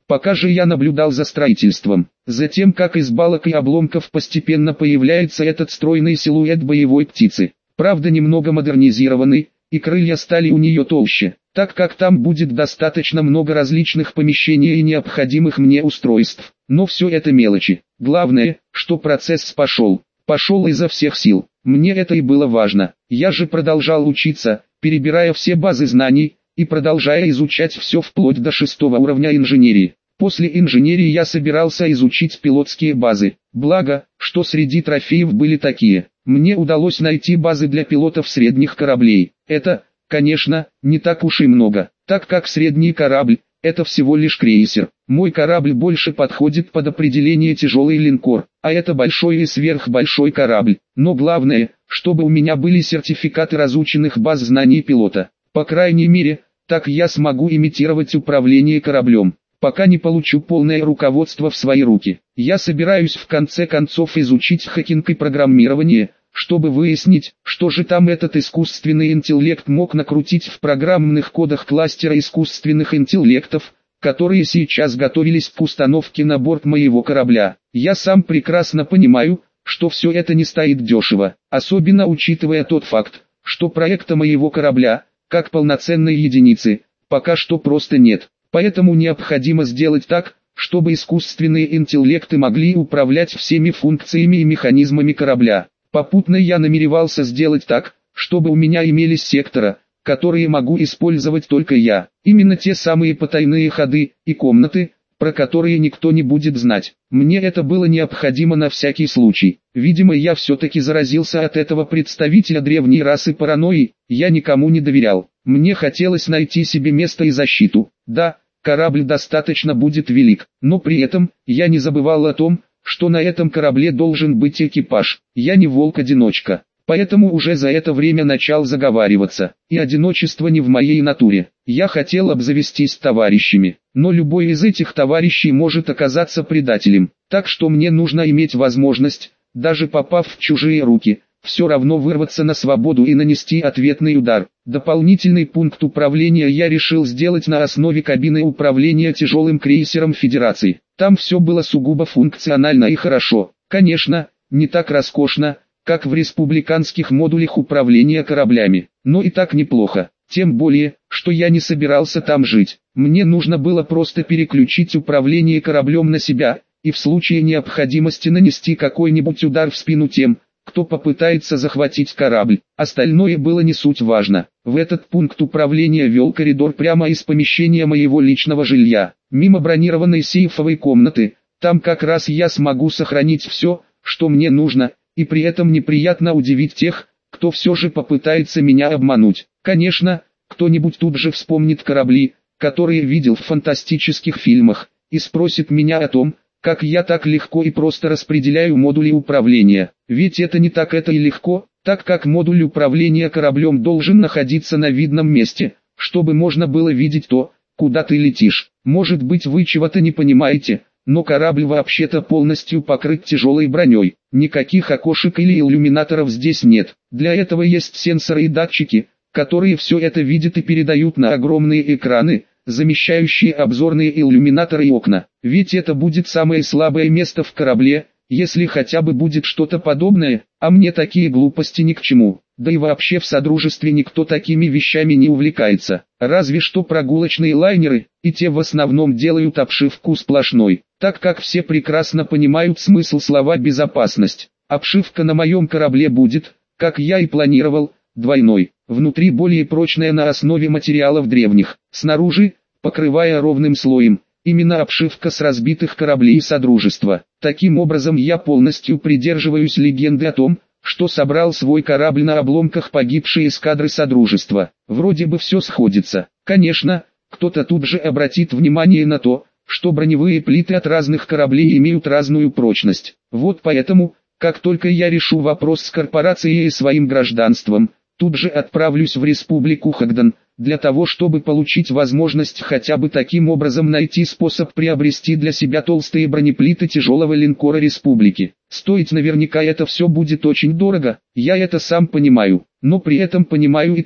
Пока же я наблюдал за строительством, затем как из балок и обломков постепенно появляется этот стройный силуэт боевой птицы. Правда немного модернизированный, и крылья стали у нее толще, так как там будет достаточно много различных помещений и необходимых мне устройств. Но все это мелочи. Главное, что процесс пошел изо всех сил. Мне это и было важно. Я же продолжал учиться, перебирая все базы знаний, и продолжая изучать все вплоть до 6-го уровня инженерии. После инженерии я собирался изучить пилотские базы. Благо, что среди трофеев были такие. Мне удалось найти базы для пилотов средних кораблей. Это, конечно, не так уж и много, так как средний корабль – это всего лишь крейсер. Мой корабль больше подходит под определение тяжелый линкор, а это большой и сверхбольшой корабль. Но главное, чтобы у меня были сертификаты разученных баз знаний пилота. По крайней мере, так я смогу имитировать управление кораблем. Пока не получу полное руководство в свои руки. Я собираюсь в конце концов изучить хакинг и программирование, чтобы выяснить, что же там этот искусственный интеллект мог накрутить в программных кодах кластера искусственных интеллектов, которые сейчас готовились к установке на борт моего корабля. Я сам прекрасно понимаю, что все это не стоит дешево, особенно учитывая тот факт, что проекта моего корабля, как полноценной единицы, пока что просто нет. Поэтому необходимо сделать так, чтобы искусственные интеллекты могли управлять всеми функциями и механизмами корабля. Попутно я намеревался сделать так, чтобы у меня имелись сектора, которые могу использовать только я. Именно те самые потайные ходы и комнаты, про которые никто не будет знать. Мне это было необходимо на всякий случай. Видимо, я все-таки заразился от этого представителя древней расы паранойи, я никому не доверял. Мне хотелось найти себе место и защиту. Да, корабль достаточно будет велик, но при этом, я не забывал о том, что на этом корабле должен быть экипаж. Я не волк-одиночка, поэтому уже за это время начал заговариваться. И одиночество не в моей натуре. Я хотел обзавестись товарищами, но любой из этих товарищей может оказаться предателем. Так что мне нужно иметь возможность, даже попав в чужие руки, все равно вырваться на свободу и нанести ответный удар. Дополнительный пункт управления я решил сделать на основе кабины управления тяжелым крейсером Федерации. Там все было сугубо функционально и хорошо. Конечно, не так роскошно, как в республиканских модулях управления кораблями, но и так неплохо. Тем более, что я не собирался там жить. Мне нужно было просто переключить управление кораблем на себя, и в случае необходимости нанести какой-нибудь удар в спину тем, кто попытается захватить корабль. Остальное было не суть важно. В этот пункт управления вел коридор прямо из помещения моего личного жилья, мимо бронированной сейфовой комнаты. Там как раз я смогу сохранить все, что мне нужно, и при этом неприятно удивить тех, кто все же попытается меня обмануть. Конечно, кто-нибудь тут же вспомнит корабли, которые видел в фантастических фильмах, и спросит меня о том, как я так легко и просто распределяю модули управления. Ведь это не так это и легко, так как модуль управления кораблем должен находиться на видном месте, чтобы можно было видеть то, куда ты летишь. Может быть вы чего-то не понимаете, но корабль вообще-то полностью покрыт тяжелой броней. Никаких окошек или иллюминаторов здесь нет. Для этого есть сенсоры и датчики, которые все это видят и передают на огромные экраны, замещающие обзорные иллюминаторы и окна. Ведь это будет самое слабое место в корабле, если хотя бы будет что-то подобное, а мне такие глупости ни к чему. Да и вообще в Содружестве никто такими вещами не увлекается. Разве что прогулочные лайнеры, и те в основном делают обшивку сплошной, так как все прекрасно понимают смысл слова «безопасность». Обшивка на моем корабле будет, как я и планировал, двойной. Внутри более прочная на основе материалов древних, снаружи, покрывая ровным слоем, именно обшивка с разбитых кораблей Содружества. Таким образом я полностью придерживаюсь легенды о том, что собрал свой корабль на обломках погибшей эскадры Содружества. Вроде бы все сходится. Конечно, кто-то тут же обратит внимание на то, что броневые плиты от разных кораблей имеют разную прочность. Вот поэтому, как только я решу вопрос с корпорацией и своим гражданством, тут же отправлюсь в Республику Хагдан, для того чтобы получить возможность хотя бы таким образом найти способ приобрести для себя толстые бронеплиты тяжелого линкора Республики. Стоить наверняка это все будет очень дорого, я это сам понимаю, но при этом понимаю и то,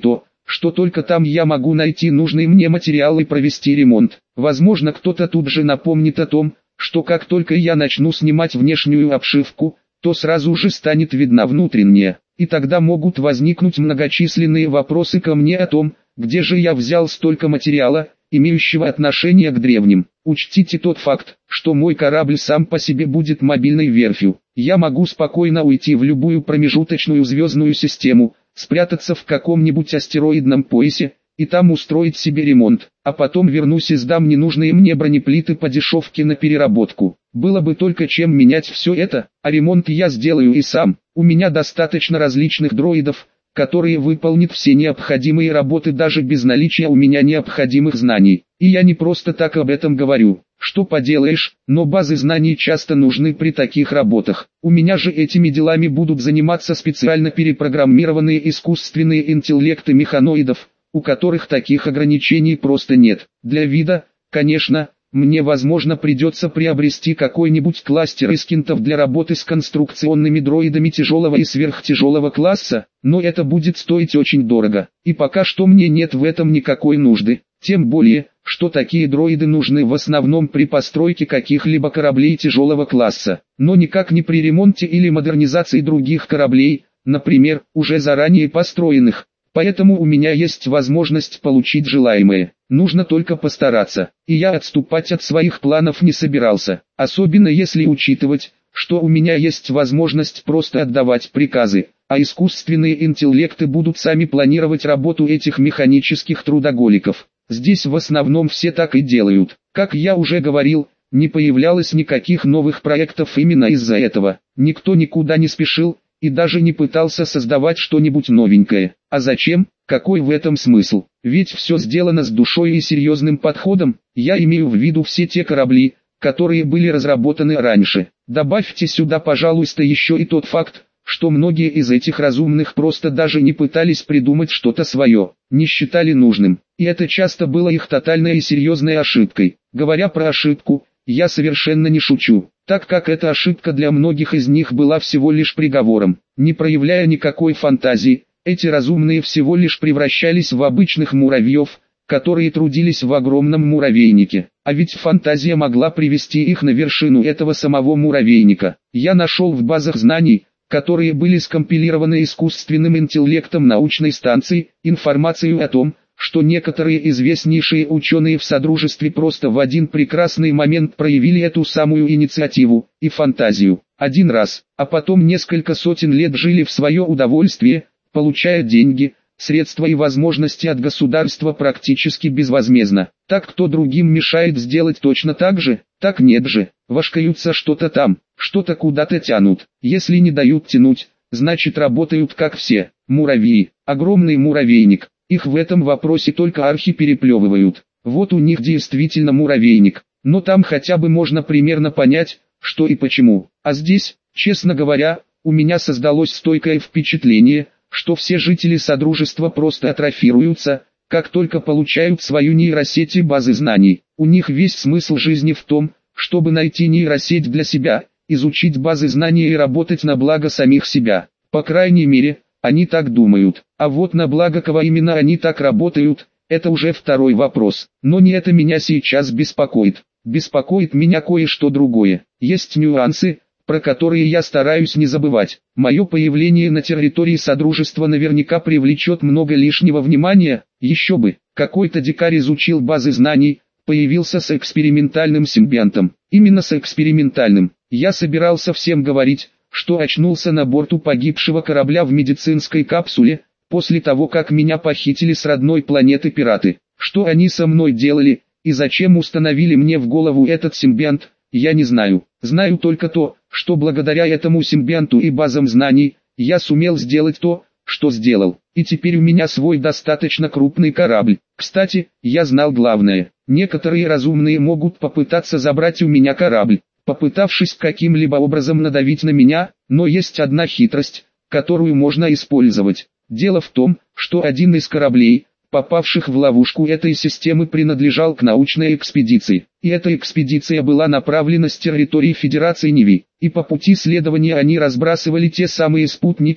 что только там я могу найти нужный мне материал и провести ремонт. Возможно, кто-то тут же напомнит о том, что как только я начну снимать внешнюю обшивку, то сразу же станет видна внутренняя, и тогда могут возникнуть многочисленные вопросы ко мне о том, где же я взял столько материала, имеющего отношение к древним. Учтите тот факт, что мой корабль сам по себе будет мобильной верфью. Я могу спокойно уйти в любую промежуточную звездную систему, спрятаться в каком-нибудь астероидном поясе, и там устроить себе ремонт, а потом вернусь и сдам ненужные мне бронеплиты по дешевке на переработку. Было бы только чем менять все это, а ремонт я сделаю и сам. У меня достаточно различных дроидов, которые выполнят все необходимые работы даже без наличия у меня необходимых знаний. И я не просто так об этом говорю. Что поделаешь, но базы знаний часто нужны при таких работах. У меня же этими делами будут заниматься специально перепрограммированные искусственные интеллекты механоидов, у которых таких ограничений просто нет. Для вида, конечно, мне возможно придется приобрести какой-нибудь кластер искинтов для работы с конструкционными дроидами тяжелого и сверхтяжелого класса, но это будет стоить очень дорого, и пока что мне нет в этом никакой нужды, тем более, что такие дроиды нужны в основном при постройке каких-либо кораблей тяжелого класса, но никак не при ремонте или модернизации других кораблей, например, уже заранее построенных. Поэтому у меня есть возможность получить желаемое. Нужно только постараться. И я отступать от своих планов не собирался. Особенно если учитывать, что у меня есть возможность просто отдавать приказы, а искусственные интеллекты будут сами планировать работу этих механических трудоголиков. Здесь в основном все так и делают. Как я уже говорил, не появлялось никаких новых проектов именно из-за этого. Никто никуда не спешил и даже не пытался создавать что-нибудь новенькое. А зачем? Какой в этом смысл? Ведь все сделано с душой и серьезным подходом. Я имею в виду все те корабли, которые были разработаны раньше. Добавьте сюда, пожалуйста, еще и тот факт, что многие из этих разумных просто даже не пытались придумать что-то свое, не считали нужным. И это часто было их тотальной и серьезной ошибкой. Говоря про ошибку, я совершенно не шучу, так как эта ошибка для многих из них была всего лишь приговором. Не проявляя никакой фантазии, эти разумные всего лишь превращались в обычных муравьев, которые трудились в огромном муравейнике. А ведь фантазия могла привести их на вершину этого самого муравейника. Я нашел в базах знаний, которые были скомпилированы искусственным интеллектом научной станции, информацию о том, что некоторые известнейшие ученые в Содружестве просто в один прекрасный момент проявили эту самую инициативу и фантазию. Один раз, а потом несколько сотен лет жили в свое удовольствие, получая деньги, средства и возможности от государства практически безвозмездно. Так кто другим мешает сделать точно так же? Так нет же, вошкаются что-то там, что-то куда-то тянут. Если не дают тянуть, значит работают как все. Муравьи, огромный муравейник. Их в этом вопросе только архи переплевывают. Вот у них действительно муравейник, но там хотя бы можно примерно понять, что и почему. А здесь, честно говоря, у меня создалось стойкое впечатление, что все жители Содружества просто атрофируются, как только получают свою нейросеть и базы знаний. У них весь смысл жизни в том, чтобы найти нейросеть для себя, изучить базы знаний и работать на благо самих себя. По крайней мере, они так думают. А вот на благо кого именно они так работают, это уже второй вопрос. Но не это меня сейчас беспокоит. Беспокоит меня кое-что другое. Есть нюансы, про которые я стараюсь не забывать. Мое появление на территории Содружества наверняка привлечет много лишнего внимания. Еще бы, какой-то дикарь изучил базы знаний, появился с экспериментальным симбионтом. Именно с экспериментальным. Я собирался всем говорить, что очнулся на борту погибшего корабля в медицинской капсуле, после того как меня похитили с родной планеты пираты. Что они со мной делали, и зачем установили мне в голову этот симбионт, я не знаю. Знаю только то, что благодаря этому симбионту и базам знаний, я сумел сделать то, что сделал. И теперь у меня свой достаточно крупный корабль. Кстати, я знал главное. Некоторые разумные могут попытаться забрать у меня корабль, попытавшись каким-либо образом надавить на меня, но есть одна хитрость, которую можно использовать. Дело в том, что один из кораблей, попавших в ловушку этой системы, принадлежал к научной экспедиции. И эта экспедиция была направлена с территории Федерации Ниви. И по пути следования они разбрасывали те самые спутники,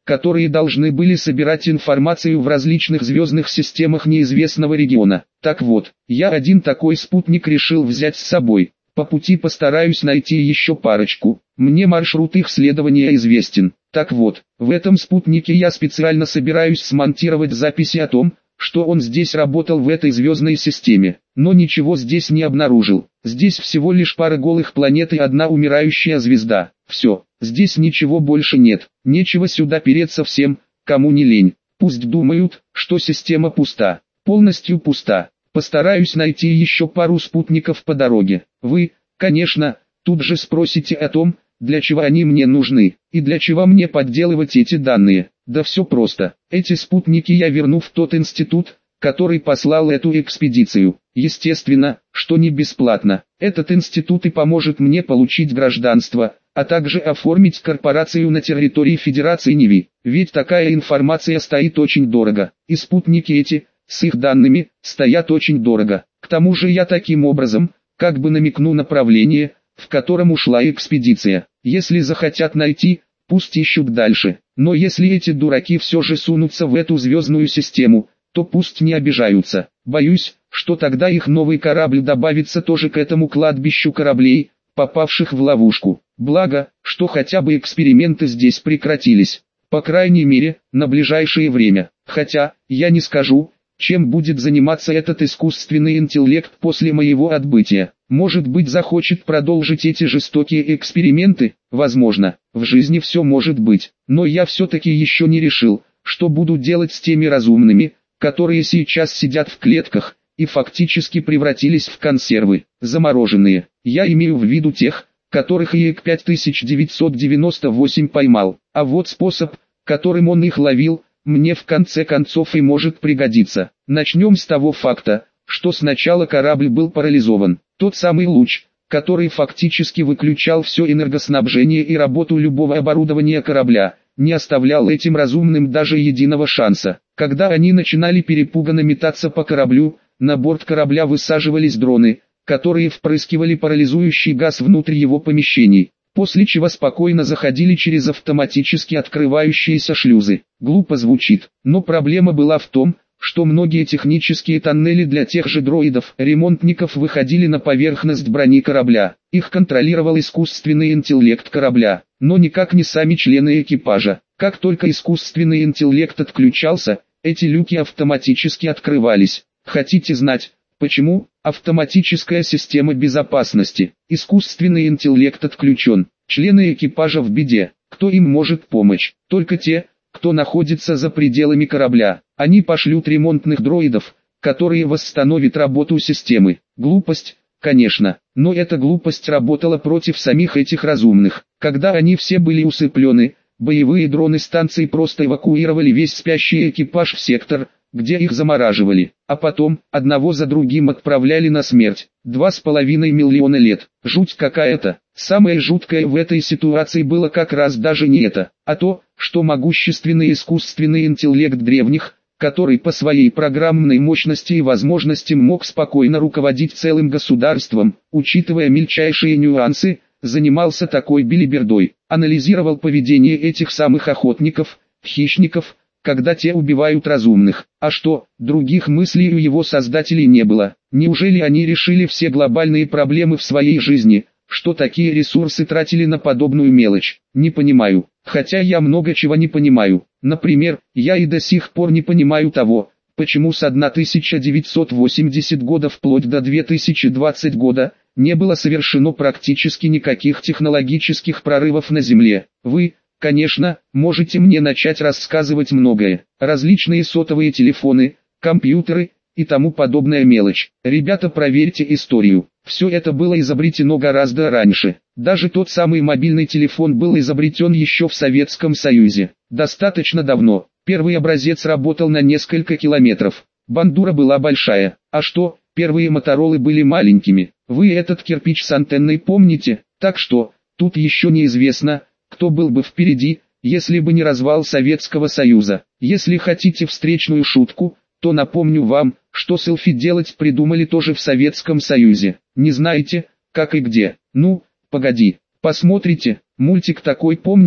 которые должны были собирать информацию в различных звездных системах неизвестного региона. Так вот, я один такой спутник решил взять с собой. По пути постараюсь найти еще парочку. Мне маршрут их следования известен. Так вот, в этом спутнике я специально собираюсь смонтировать записи о том, что он здесь работал в этой звездной системе, но ничего здесь не обнаружил. Здесь всего лишь пара голых планет и одна умирающая звезда. Все, здесь ничего больше нет. Нечего сюда переться всем, кому не лень. Пусть думают, что система пуста. Полностью пуста. Постараюсь найти еще пару спутников по дороге. Вы, конечно, тут же спросите о том, для чего они мне нужны, и для чего мне подделывать эти данные. Да все просто. Эти спутники я верну в тот институт, который послал эту экспедицию. Естественно, что не бесплатно. Этот институт и поможет мне получить гражданство, а также оформить корпорацию на территории Федерации Ниви. Ведь такая информация стоит очень дорого. И спутники эти, с их данными, стоят очень дорого. К тому же я таким образом, как бы намекну направление, в котором ушла экспедиция. Если захотят найти, пусть ищут дальше. Но если эти дураки все же сунутся в эту звездную систему, то пусть не обижаются. Боюсь, что тогда их новый корабль добавится тоже к этому кладбищу кораблей, попавших в ловушку. Благо, что хотя бы эксперименты здесь прекратились. По крайней мере, на ближайшее время. Хотя, я не скажу, чем будет заниматься этот искусственный интеллект после моего отбытия. Может быть, захочет продолжить эти жестокие эксперименты? Возможно, в жизни все может быть. Но я все-таки еще не решил, что буду делать с теми разумными, которые сейчас сидят в клетках, и фактически превратились в консервы, замороженные. Я имею в виду тех, которых ИЭК 5998 поймал. А вот способ, которым он их ловил, мне в конце концов и может пригодиться. Начнем с того факта, что сначала корабль был парализован. Тот самый луч, который фактически выключал все энергоснабжение и работу любого оборудования корабля, не оставлял этим разумным даже единого шанса. Когда они начинали перепуганно метаться по кораблю, на борт корабля высаживались дроны, которые впрыскивали парализующий газ внутрь его помещений, после чего спокойно заходили через автоматически открывающиеся шлюзы. Глупо звучит, но проблема была в том, что многие технические тоннели для тех же дроидов-ремонтников выходили на поверхность брони корабля. Их контролировал искусственный интеллект корабля, но никак не сами члены экипажа. Как только искусственный интеллект отключался, эти люки автоматически открывались. Хотите знать, почему? Автоматическая система безопасности. Искусственный интеллект отключен. Члены экипажа в беде. Кто им может помочь? Только те, кто находится за пределами корабля. Они пошлют ремонтных дроидов, которые восстановят работу системы. Глупость, конечно, но эта глупость работала против самих этих разумных. Когда они все были усыплены, боевые дроны станции просто эвакуировали весь спящий экипаж в сектор, где их замораживали, а потом, одного за другим отправляли на смерть. 2,5 миллиона лет. Жуть какая-то. Самое жуткое в этой ситуации было как раз даже не это, а то, что могущественный искусственный интеллект древних, который по своей программной мощности и возможностям мог спокойно руководить целым государством, учитывая мельчайшие нюансы, занимался такой белибердой, анализировал поведение этих самых охотников, хищников, когда те убивают разумных. А что, других мыслей у его создателей не было? Неужели они решили все глобальные проблемы в своей жизни, что такие ресурсы тратили на подобную мелочь? Не понимаю. Хотя я много чего не понимаю. Например, я и до сих пор не понимаю того, почему с 1980 года вплоть до 2020 года не было совершено практически никаких технологических прорывов на Земле. Вы, конечно, можете мне начать рассказывать многое. Различные сотовые телефоны, компьютеры и тому подобная мелочь. Ребята, проверьте историю. Все это было изобретено гораздо раньше. Даже тот самый мобильный телефон был изобретен еще в Советском Союзе. Достаточно давно. Первый образец работал на несколько километров. Бандура была большая. А что, первые моторолы были маленькими. Вы этот кирпич с антенной помните? Так что, тут еще неизвестно, кто был бы впереди, если бы не развал Советского Союза. Если хотите встречную шутку, то напомню вам, что селфи делать придумали тоже в Советском Союзе. Не знаете, как и где? Ну, погоди, посмотрите, мультик такой помните?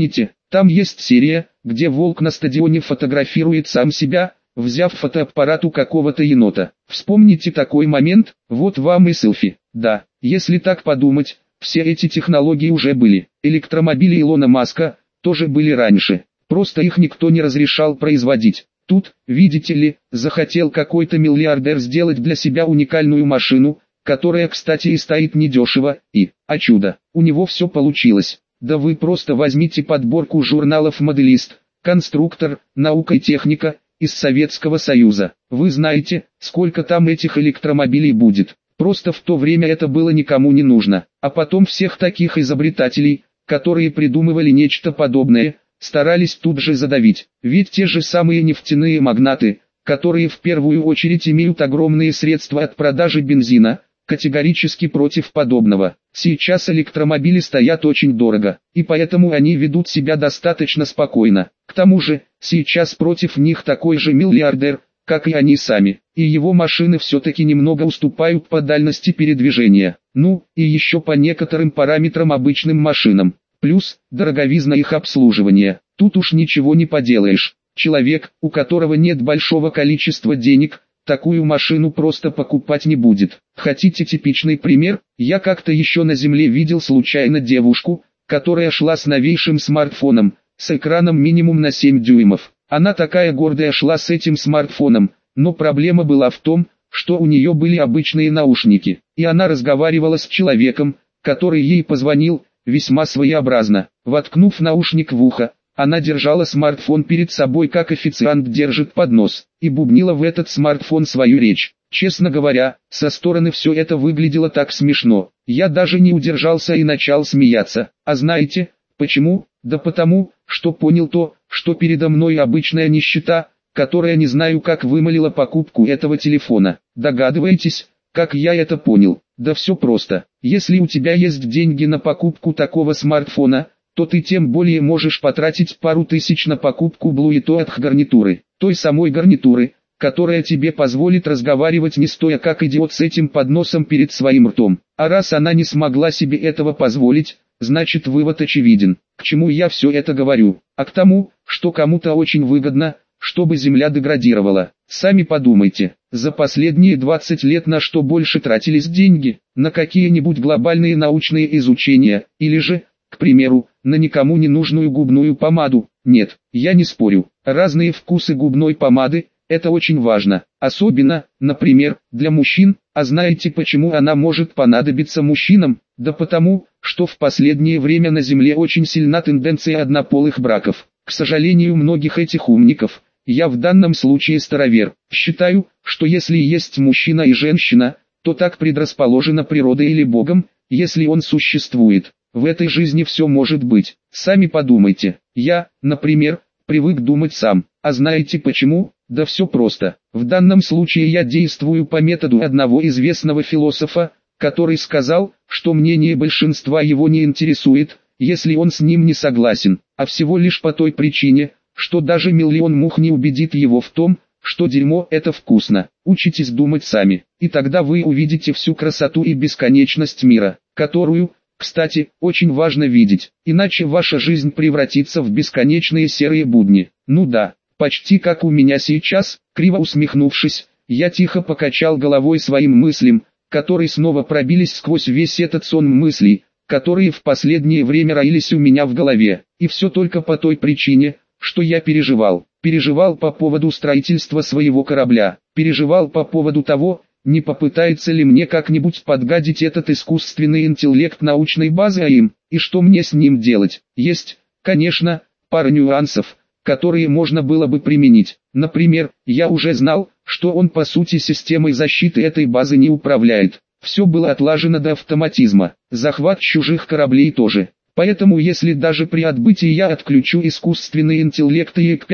Там есть серия, где волк на стадионе фотографирует сам себя, взяв фотоаппарат у какого-то енота. Вспомните такой момент, вот вам и селфи. Да, если так подумать, все эти технологии уже были. Электромобили Илона Маска тоже были раньше, просто их никто не разрешал производить. Тут, видите ли, захотел какой-то миллиардер сделать для себя уникальную машину, которая, кстати, и стоит недешево, и, а чудо, у него все получилось. Да вы просто возьмите подборку журналов «Моделист», «Конструктор», «Наука и техника» из Советского Союза. Вы знаете, сколько там этих электромобилей будет. Просто в то время это было никому не нужно. А потом всех таких изобретателей, которые придумывали нечто подобное, старались тут же задавить. Ведь те же самые нефтяные магнаты, которые в первую очередь имеют огромные средства от продажи бензина, категорически против подобного. Сейчас электромобили стоят очень дорого, и поэтому они ведут себя достаточно спокойно. К тому же, сейчас против них такой же миллиардер, как и они сами, и его машины все-таки немного уступают по дальности передвижения. Ну, и еще по некоторым параметрам обычным машинам. Плюс, дороговизна их обслуживания. Тут уж ничего не поделаешь. Человек, у которого нет большого количества денег, такую машину просто покупать не будет. Хотите типичный пример? Я как-то еще на земле видел случайно девушку, которая шла с новейшим смартфоном, с экраном минимум на 7 дюймов. Она такая гордая шла с этим смартфоном, но проблема была в том, что у нее были обычные наушники, и она разговаривала с человеком, который ей позвонил, весьма своеобразно. Воткнув наушник в ухо, она держала смартфон перед собой, как официант держит поднос, и бубнила в этот смартфон свою речь. Честно говоря, со стороны все это выглядело так смешно. Я даже не удержался и начал смеяться. А знаете, почему? Да потому, что понял то, что передо мной обычная нищета, которая не знаю как вымолила покупку этого телефона. Догадываетесь, как я это понял? Да все просто. Если у тебя есть деньги на покупку такого смартфона, то ты тем более можешь потратить пару тысяч на покупку Bluetooth гарнитуры. Той самой гарнитуры, которая тебе позволит разговаривать не стоя как идиот с этим подносом перед своим ртом. А раз она не смогла себе этого позволить, значит вывод очевиден. К чему я все это говорю? А к тому, что кому-то очень выгодно, чтобы Земля деградировала. Сами подумайте, за последние 20 лет на что больше тратились деньги? На какие-нибудь глобальные научные изучения, или же, к примеру, на никому не нужную губную помаду? Нет, я не спорю. Разные вкусы губной помады – это очень важно. Особенно, например, для мужчин. А знаете почему она может понадобиться мужчинам? Да потому, что в последнее время на Земле очень сильна тенденция однополых браков. К сожалению, многих этих умников, я в данном случае старовер, считаю, что если есть мужчина и женщина, то так предрасположена природой или Богом, если он существует. В этой жизни все может быть. Сами подумайте. Я, например, привык думать сам. А знаете почему? Да все просто. В данном случае я действую по методу одного известного философа, который сказал, что мнение большинства его не интересует, если он с ним не согласен, а всего лишь по той причине, что даже миллион мух не убедит его в том, что дерьмо это вкусно. Учитесь думать сами, и тогда вы увидите всю красоту и бесконечность мира, которую, кстати, очень важно видеть, иначе ваша жизнь превратится в бесконечные серые будни. Ну да, почти как у меня сейчас. Криво усмехнувшись, я тихо покачал головой своим мыслям, которые снова пробились сквозь весь этот сон мыслей, которые в последнее время роились у меня в голове. И все только по той причине, что я переживал. Переживал по поводу строительства своего корабля, переживал по поводу того, не попытается ли мне как-нибудь подгадить этот искусственный интеллект научной базы АИМ, и что мне с ним делать. Есть, конечно, пара нюансов, которые можно было бы применить. Например, я уже знал, что он по сути системой защиты этой базы не управляет. Все было отлажено до автоматизма. Захват чужих кораблей тоже. Поэтому если даже при отбытии я отключу искусственный интеллект ИЭК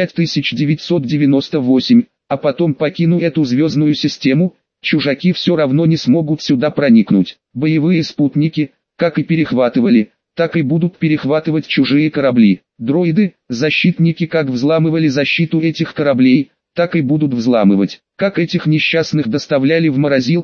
5998, а потом покину эту звездную систему, чужаки все равно не смогут сюда проникнуть. Боевые спутники, как и перехватывали, так и будут перехватывать чужие корабли. Дроиды, защитники как взламывали защиту этих кораблей, так и будут взламывать. Как этих несчастных доставляли в морозилку,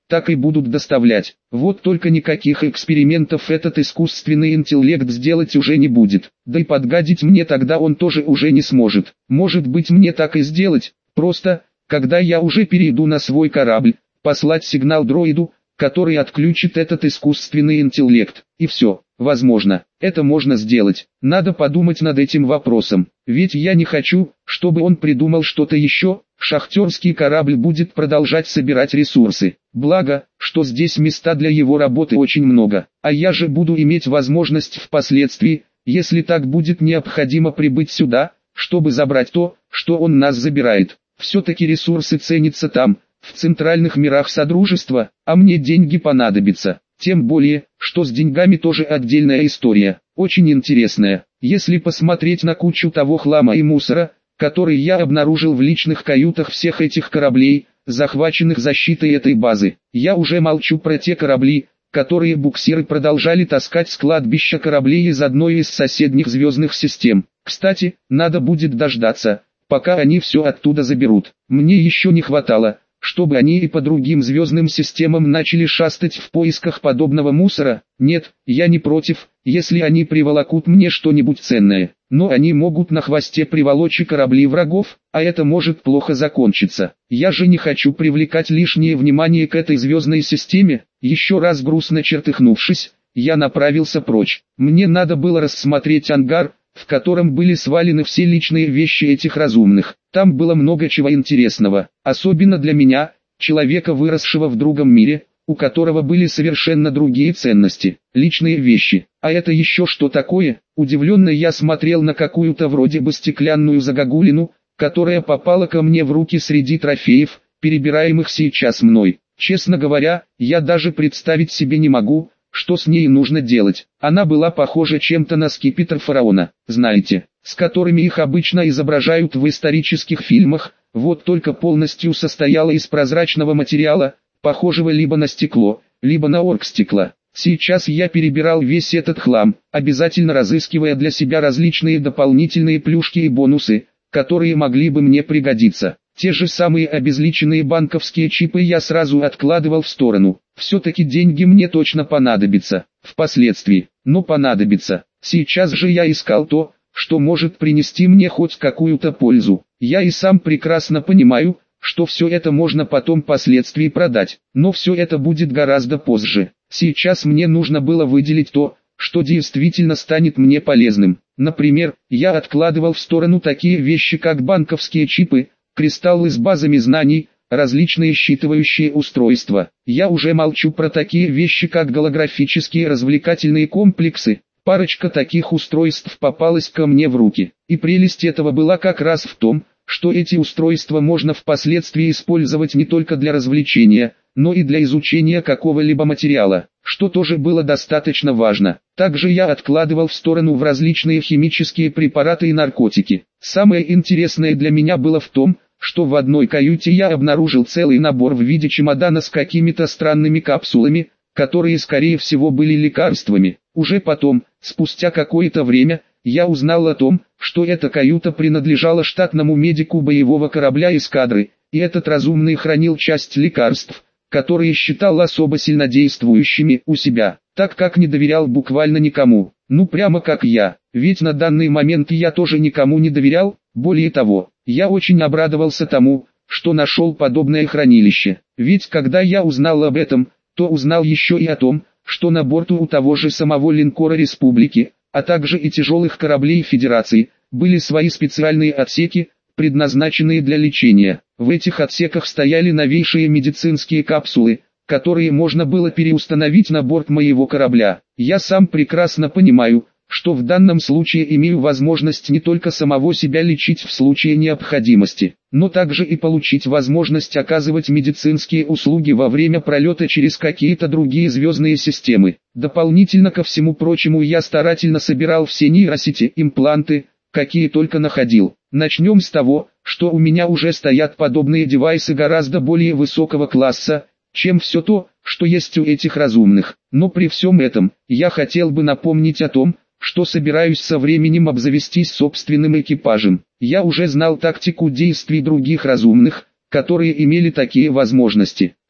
так и будут доставлять. Вот только никаких экспериментов этот искусственный интеллект сделать уже не будет. Да и подгадить мне тогда он тоже уже не сможет. Может быть, мне так и сделать, просто, когда я уже перейду на свой корабль, послать сигнал дроиду, который отключит этот искусственный интеллект, и все. Возможно, это можно сделать. Надо подумать над этим вопросом. Ведь я не хочу, чтобы он придумал что-то еще. Шахтерский корабль будет продолжать собирать ресурсы. Благо, что здесь места для его работы очень много. А я же буду иметь возможность впоследствии, если так будет необходимо, прибыть сюда, чтобы забрать то, что он нас забирает. Все-таки ресурсы ценятся там, в центральных мирах Содружества, а мне деньги понадобятся. Тем более, что с деньгами тоже отдельная история, очень интересная. Если посмотреть на кучу того хлама и мусора, который я обнаружил в личных каютах всех этих кораблей, захваченных защитой этой базы, я уже молчу про те корабли, которые буксиры продолжали таскать с кладбища кораблей из одной из соседних звездных систем. Кстати, надо будет дождаться, пока они все оттуда заберут. Мне еще не хватало, чтобы они и по другим звездным системам начали шастать в поисках подобного мусора. Нет, я не против, если они приволокут мне что-нибудь ценное. Но они могут на хвосте приволочь корабли врагов, а это может плохо закончиться. Я же не хочу привлекать лишнее внимание к этой звездной системе. Еще раз грустно чертыхнувшись, я направился прочь. Мне надо было рассмотреть ангар, в котором были свалены все личные вещи этих разумных. Там было много чего интересного, особенно для меня, человека, выросшего в другом мире, у которого были совершенно другие ценности, личные вещи. А это еще что такое? Удивленно я смотрел на какую-то вроде бы стеклянную загогулину, которая попала ко мне в руки среди трофеев, перебираемых сейчас мной. Честно говоря, я даже представить себе не могу, что с ней нужно делать. Она была похожа чем-то на скипетр фараона, знаете, с которыми их обычно изображают в исторических фильмах, вот только полностью состояла из прозрачного материала, похожего либо на стекло, либо на оргстекло. Сейчас я перебирал весь этот хлам, обязательно разыскивая для себя различные дополнительные плюшки и бонусы, которые могли бы мне пригодиться. Те же самые обезличенные банковские чипы я сразу откладывал в сторону. Все-таки деньги мне точно понадобятся, впоследствии, но понадобится. Сейчас же я искал то, что может принести мне хоть какую-то пользу. Я и сам прекрасно понимаю, что все это можно потом впоследствии продать, но все это будет гораздо позже. Сейчас мне нужно было выделить то, что действительно станет мне полезным. Например, я откладывал в сторону такие вещи, как банковские чипы, кристаллы с базами знаний, различные считывающие устройства. Я уже молчу про такие вещи, как голографические развлекательные комплексы. Парочка таких устройств попалась ко мне в руки. И прелесть этого была как раз в том, что эти устройства можно впоследствии использовать не только для развлечения, но и для изучения какого-либо материала, что тоже было достаточно важно. Также я откладывал в сторону в различные химические препараты и наркотики. Самое интересное для меня было в том, что в одной каюте я обнаружил целый набор в виде чемодана с какими-то странными капсулами, которые скорее всего были лекарствами. Уже потом, спустя какое-то время, я узнал о том, что эта каюта принадлежала штатному медику боевого корабля эскадры, и этот разумный хранил часть лекарств, которые считал особо сильнодействующими у себя, так как не доверял буквально никому. Ну прямо как я, ведь на данный момент я тоже никому не доверял. Более того, я очень обрадовался тому, что нашел подобное хранилище, ведь когда я узнал об этом, то узнал еще и о том, что на борту у того же самого линкора Республики, а также и тяжелых кораблей Федерации, были свои специальные отсеки, предназначенные для лечения. В этих отсеках стояли новейшие медицинские капсулы, которые можно было переустановить на борт моего корабля. Я сам прекрасно понимаю, что в данном случае имею возможность не только самого себя лечить в случае необходимости, но также и получить возможность оказывать медицинские услуги во время пролета через какие-то другие звездные системы. Дополнительно ко всему прочему я старательно собирал все нейросети, импланты, какие только находил. Начнем с того, что у меня уже стоят подобные девайсы гораздо более высокого класса, чем все то, что есть у этих разумных. Но при всем этом, я хотел бы напомнить о том, что собираюсь со временем обзавестись собственным экипажем. Я уже знал тактику действий других разумных, которые имели такие возможности.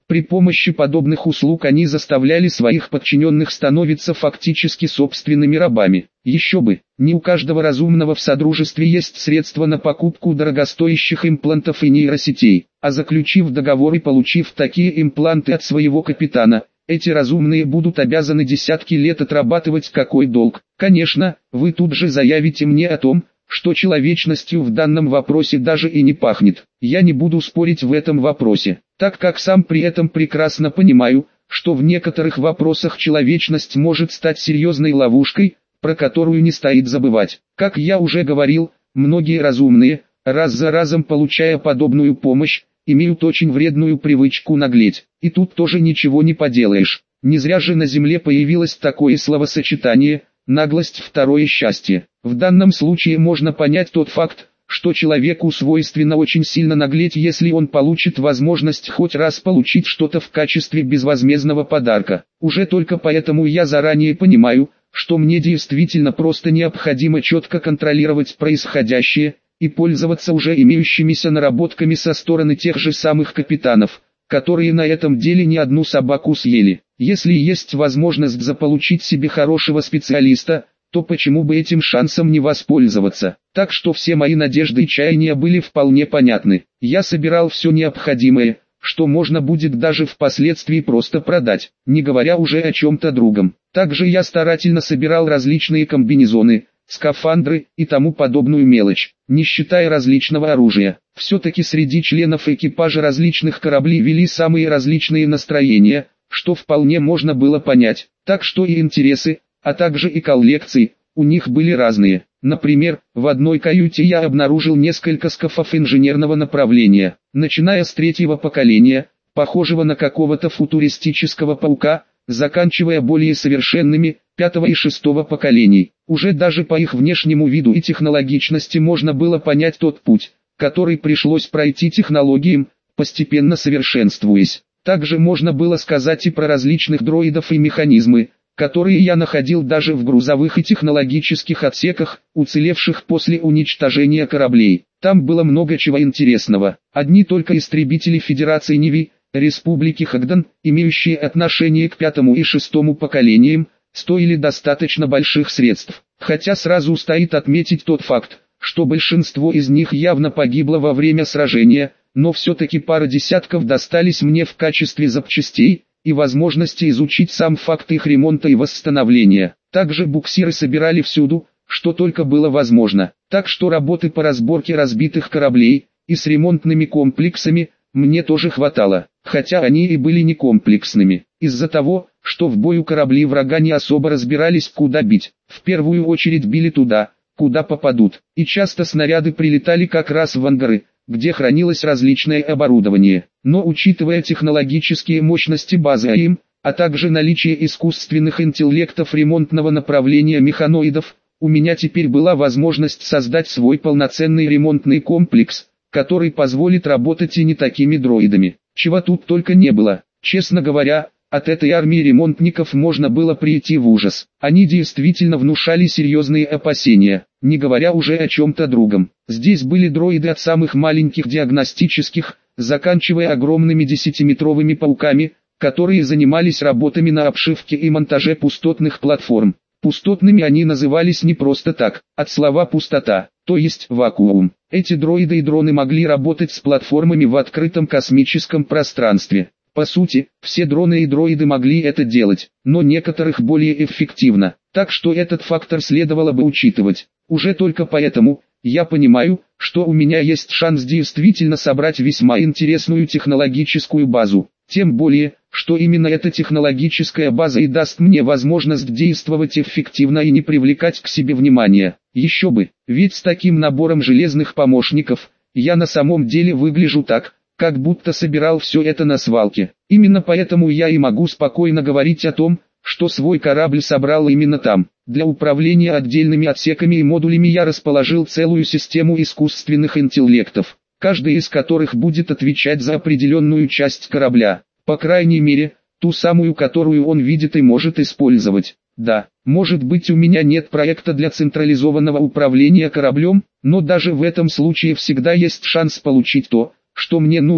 При помощи подобных услуг они заставляли своих подчиненных становиться фактически собственными рабами. Еще бы, не у каждого разумного в Содружестве есть средства на покупку дорогостоящих имплантов и нейросетей, а заключив договор и получив такие импланты от своего капитана, эти разумные будут обязаны десятки лет отрабатывать какой долг. Конечно, вы тут же заявите мне о том, что человечностью в данном вопросе даже и не пахнет. Я не буду спорить в этом вопросе, так как сам при этом прекрасно понимаю, что в некоторых вопросах человечность может стать серьезной ловушкой, про которую не стоит забывать. Как я уже говорил, многие разумные, раз за разом получая подобную помощь, имеют очень вредную привычку наглеть. И тут тоже ничего не поделаешь. Не зря же на Земле появилось такое словосочетание «наглость – второе счастье». В данном случае можно понять тот факт, что человеку свойственно очень сильно наглеть, если он получит возможность хоть раз получить что-то в качестве безвозмездного подарка. Уже только поэтому я заранее понимаю, что мне действительно просто необходимо четко контролировать происходящее и пользоваться уже имеющимися наработками со стороны тех же самых капитанов, которые на этом деле не одну собаку съели. Если есть возможность заполучить себе хорошего специалиста, то почему бы этим шансом не воспользоваться? Так что все мои надежды и чаяния были вполне понятны. Я собирал все необходимое, что можно будет даже впоследствии просто продать, не говоря уже о чем-то другом. Также я старательно собирал различные комбинезоны, скафандры и тому подобную мелочь, не считая различного оружия. Все-таки среди членов экипажа различных кораблей вели самые различные настроения, что вполне можно было понять. Так что и интересы, а также и коллекции, у них были разные. Например, в одной каюте я обнаружил несколько скафов инженерного направления, начиная с 3-го поколения, похожего на какого-то футуристического паука, заканчивая более совершенными, 5-го и 6-го поколений. Уже даже по их внешнему виду и технологичности можно было понять тот путь, который пришлось пройти технологиям, постепенно совершенствуясь. Также можно было сказать и про различных дроидов и механизмы, которые я находил даже в грузовых и технологических отсеках, уцелевших после уничтожения кораблей. Там было много чего интересного. Одни только истребители Федерации Неви, Республики Хагдан, имеющие отношение к 5-му и 6-му поколениям, стоили достаточно больших средств. Хотя сразу стоит отметить тот факт, что большинство из них явно погибло во время сражения, но все-таки пара десятков достались мне в качестве запчастей и возможности изучить сам факт их ремонта и восстановления. Также буксиры собирали всюду, что только было возможно. Так что работы по разборке разбитых кораблей и с ремонтными комплексами мне тоже хватало, хотя они и были не комплексными. Из-за того, что в бою корабли врага не особо разбирались, куда бить, в первую очередь били туда, куда попадут, и часто снаряды прилетали как раз в ангары, где хранилось различное оборудование. Но учитывая технологические мощности базы АИМ, а также наличие искусственных интеллектов ремонтного направления механоидов, у меня теперь была возможность создать свой полноценный ремонтный комплекс, который позволит работать и не такими дроидами. Чего тут только не было. Честно говоря, от этой армии ремонтников можно было прийти в ужас. Они действительно внушали серьезные опасения, не говоря уже о чем-то другом. Здесь были дроиды от самых маленьких диагностических, заканчивая огромными 10-метровыми пауками, которые занимались работами на обшивке и монтаже пустотных платформ. Пустотными они назывались не просто так, от слова «пустота», то есть вакуум. Эти дроиды и дроны могли работать с платформами в открытом космическом пространстве. По сути, все дроны и дроиды могли это делать, но некоторых более эффективно, так что этот фактор следовало бы учитывать. Уже только поэтому, я понимаю, что у меня есть шанс действительно собрать весьма интересную технологическую базу. Тем более, что именно эта технологическая база и даст мне возможность действовать эффективно и не привлекать к себе внимания. Еще бы, ведь с таким набором железных помощников, я на самом деле выгляжу так, как будто собирал все это на свалке. Именно поэтому я и могу спокойно говорить о том, что свой корабль собрал именно там. Для управления отдельными отсеками и модулями я расположил целую систему искусственных интеллектов, каждый из которых будет отвечать за определенную часть корабля, по крайней мере, ту самую, которую он видит и может использовать. Да, может быть, у меня нет проекта для централизованного управления кораблем, но даже в этом случае всегда есть шанс получить то, что мне нужно,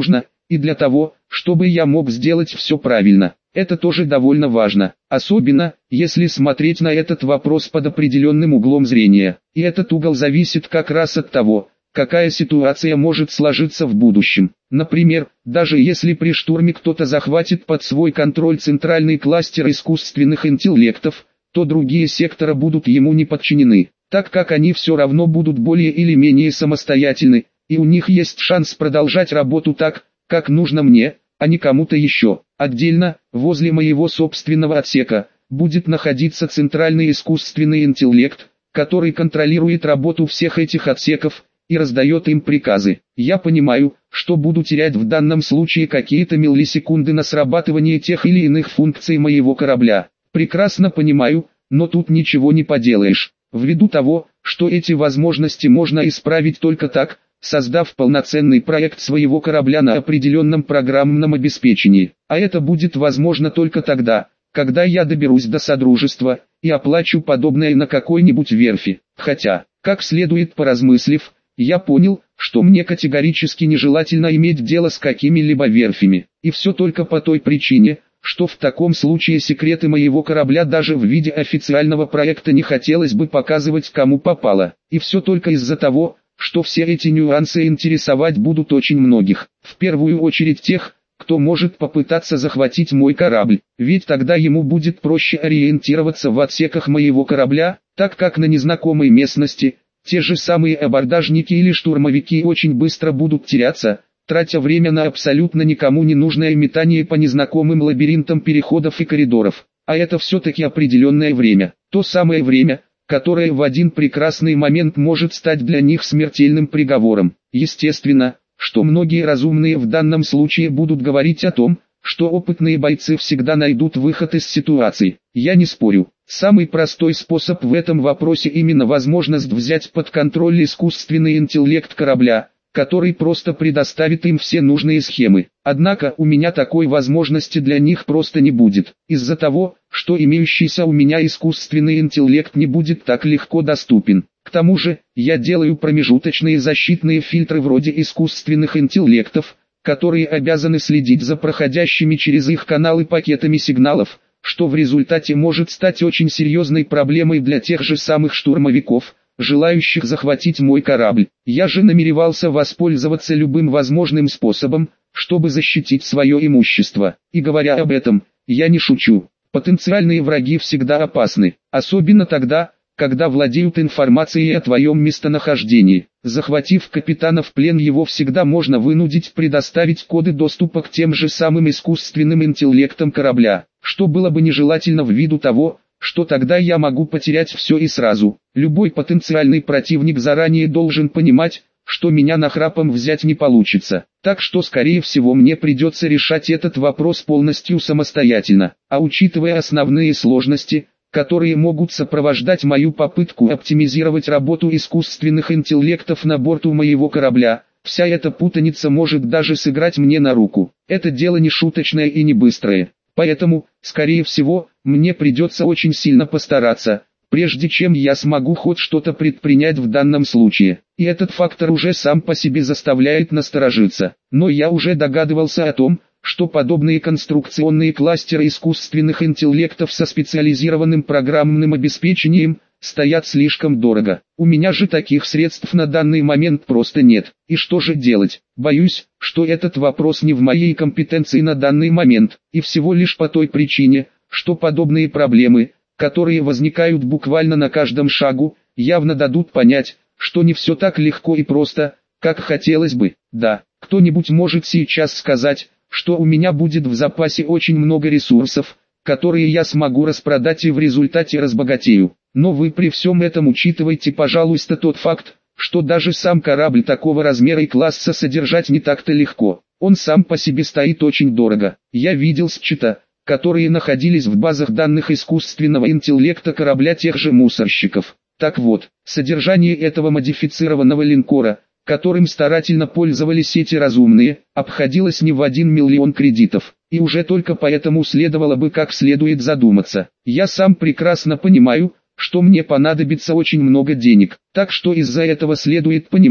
и для того, чтобы я мог сделать все правильно. Это тоже довольно важно, особенно, если смотреть на этот вопрос под определенным углом зрения. И этот угол зависит как раз от того, какая ситуация может сложиться в будущем. Например, даже если при штурме кто-то захватит под свой контроль центральный кластер искусственных интеллектов, то другие сектора будут ему не подчинены, так как они все равно будут более или менее самостоятельны, и у них есть шанс продолжать работу так, как нужно мне, а не кому-то еще. Отдельно, возле моего собственного отсека, будет находиться центральный искусственный интеллект, который контролирует работу всех этих отсеков и раздает им приказы. Я понимаю, что буду терять в данном случае какие-то миллисекунды на срабатывание тех или иных функций моего корабля. Прекрасно понимаю, но тут ничего не поделаешь. Ввиду того, что эти возможности можно исправить только так, создав полноценный проект своего корабля на определенном программном обеспечении. А это будет возможно только тогда, когда я доберусь до Содружества и оплачу подобное на какой-нибудь верфи. Хотя, как следует поразмыслив, я понял, что мне категорически нежелательно иметь дело с какими-либо верфями. И все только по той причине, что в таком случае секреты моего корабля даже в виде официального проекта не хотелось бы показывать кому попало. И все только из-за того, что все эти нюансы интересовать будут очень многих. В первую очередь тех, кто может попытаться захватить мой корабль, ведь тогда ему будет проще ориентироваться в отсеках моего корабля, так как на незнакомой местности, те же самые абордажники или штурмовики очень быстро будут теряться, тратя время на абсолютно никому не нужное метание по незнакомым лабиринтам переходов и коридоров. А это все-таки определенное время, то самое время, которое в один прекрасный момент может стать для них смертельным приговором. Естественно, что многие разумные в данном случае будут говорить о том, что опытные бойцы всегда найдут выход из ситуации. Я не спорю. Самый простой способ в этом вопросе именно возможность взять под контроль искусственный интеллект корабля, который просто предоставит им все нужные схемы. Однако у меня такой возможности для них просто не будет, из-за того, что имеющийся у меня искусственный интеллект не будет так легко доступен. К тому же, я делаю промежуточные защитные фильтры вроде искусственных интеллектов, которые обязаны следить за проходящими через их каналы пакетами сигналов, что в результате может стать очень серьезной проблемой для тех же самых штурмовиков, желающих захватить мой корабль. Я же намеревался воспользоваться любым возможным способом, чтобы защитить свое имущество. И говоря об этом, я не шучу. Потенциальные враги всегда опасны, особенно тогда, когда владеют информацией о твоем местонахождении. Захватив капитана в плен, его всегда можно вынудить предоставить коды доступа к тем же самым искусственным интеллектам корабля, что было бы нежелательно ввиду того, что тогда я могу потерять все и сразу. Любой потенциальный противник заранее должен понимать, что меня нахрапом взять не получится. Так что скорее всего мне придется решать этот вопрос полностью самостоятельно. А учитывая основные сложности, которые могут сопровождать мою попытку оптимизировать работу искусственных интеллектов на борту моего корабля, вся эта путаница может даже сыграть мне на руку. Это дело не шуточное и не быстрое. Поэтому, скорее всего, мне придется очень сильно постараться, прежде чем я смогу хоть что-то предпринять в данном случае. И этот фактор уже сам по себе заставляет насторожиться. Но я уже догадывался о том, что подобные конструкционные кластеры искусственных интеллектов со специализированным программным обеспечением стоят слишком дорого. У меня же таких средств на данный момент просто нет. И что же делать? Боюсь, что этот вопрос не в моей компетенции на данный момент, и всего лишь по той причине, что подобные проблемы, которые возникают буквально на каждом шагу, явно дадут понять, что не все так легко и просто, как хотелось бы. Да, кто-нибудь может сейчас сказать, что у меня будет в запасе очень много ресурсов, которые я смогу распродать и в результате разбогатею. Но вы при всем этом учитывайте, пожалуйста, тот факт, что даже сам корабль такого размера и класса содержать не так-то легко. Он сам по себе стоит очень дорого. Я видел счета, которые находились в базах данных искусственного интеллекта корабля тех же мусорщиков. Так вот, содержание этого модифицированного линкора, которым старательно пользовались эти разумные, обходилось не в 1 миллион кредитов, и уже только поэтому следовало бы как следует задуматься. Я сам прекрасно понимаю, что мне понадобится очень много денег, так что из-за этого следует понимать,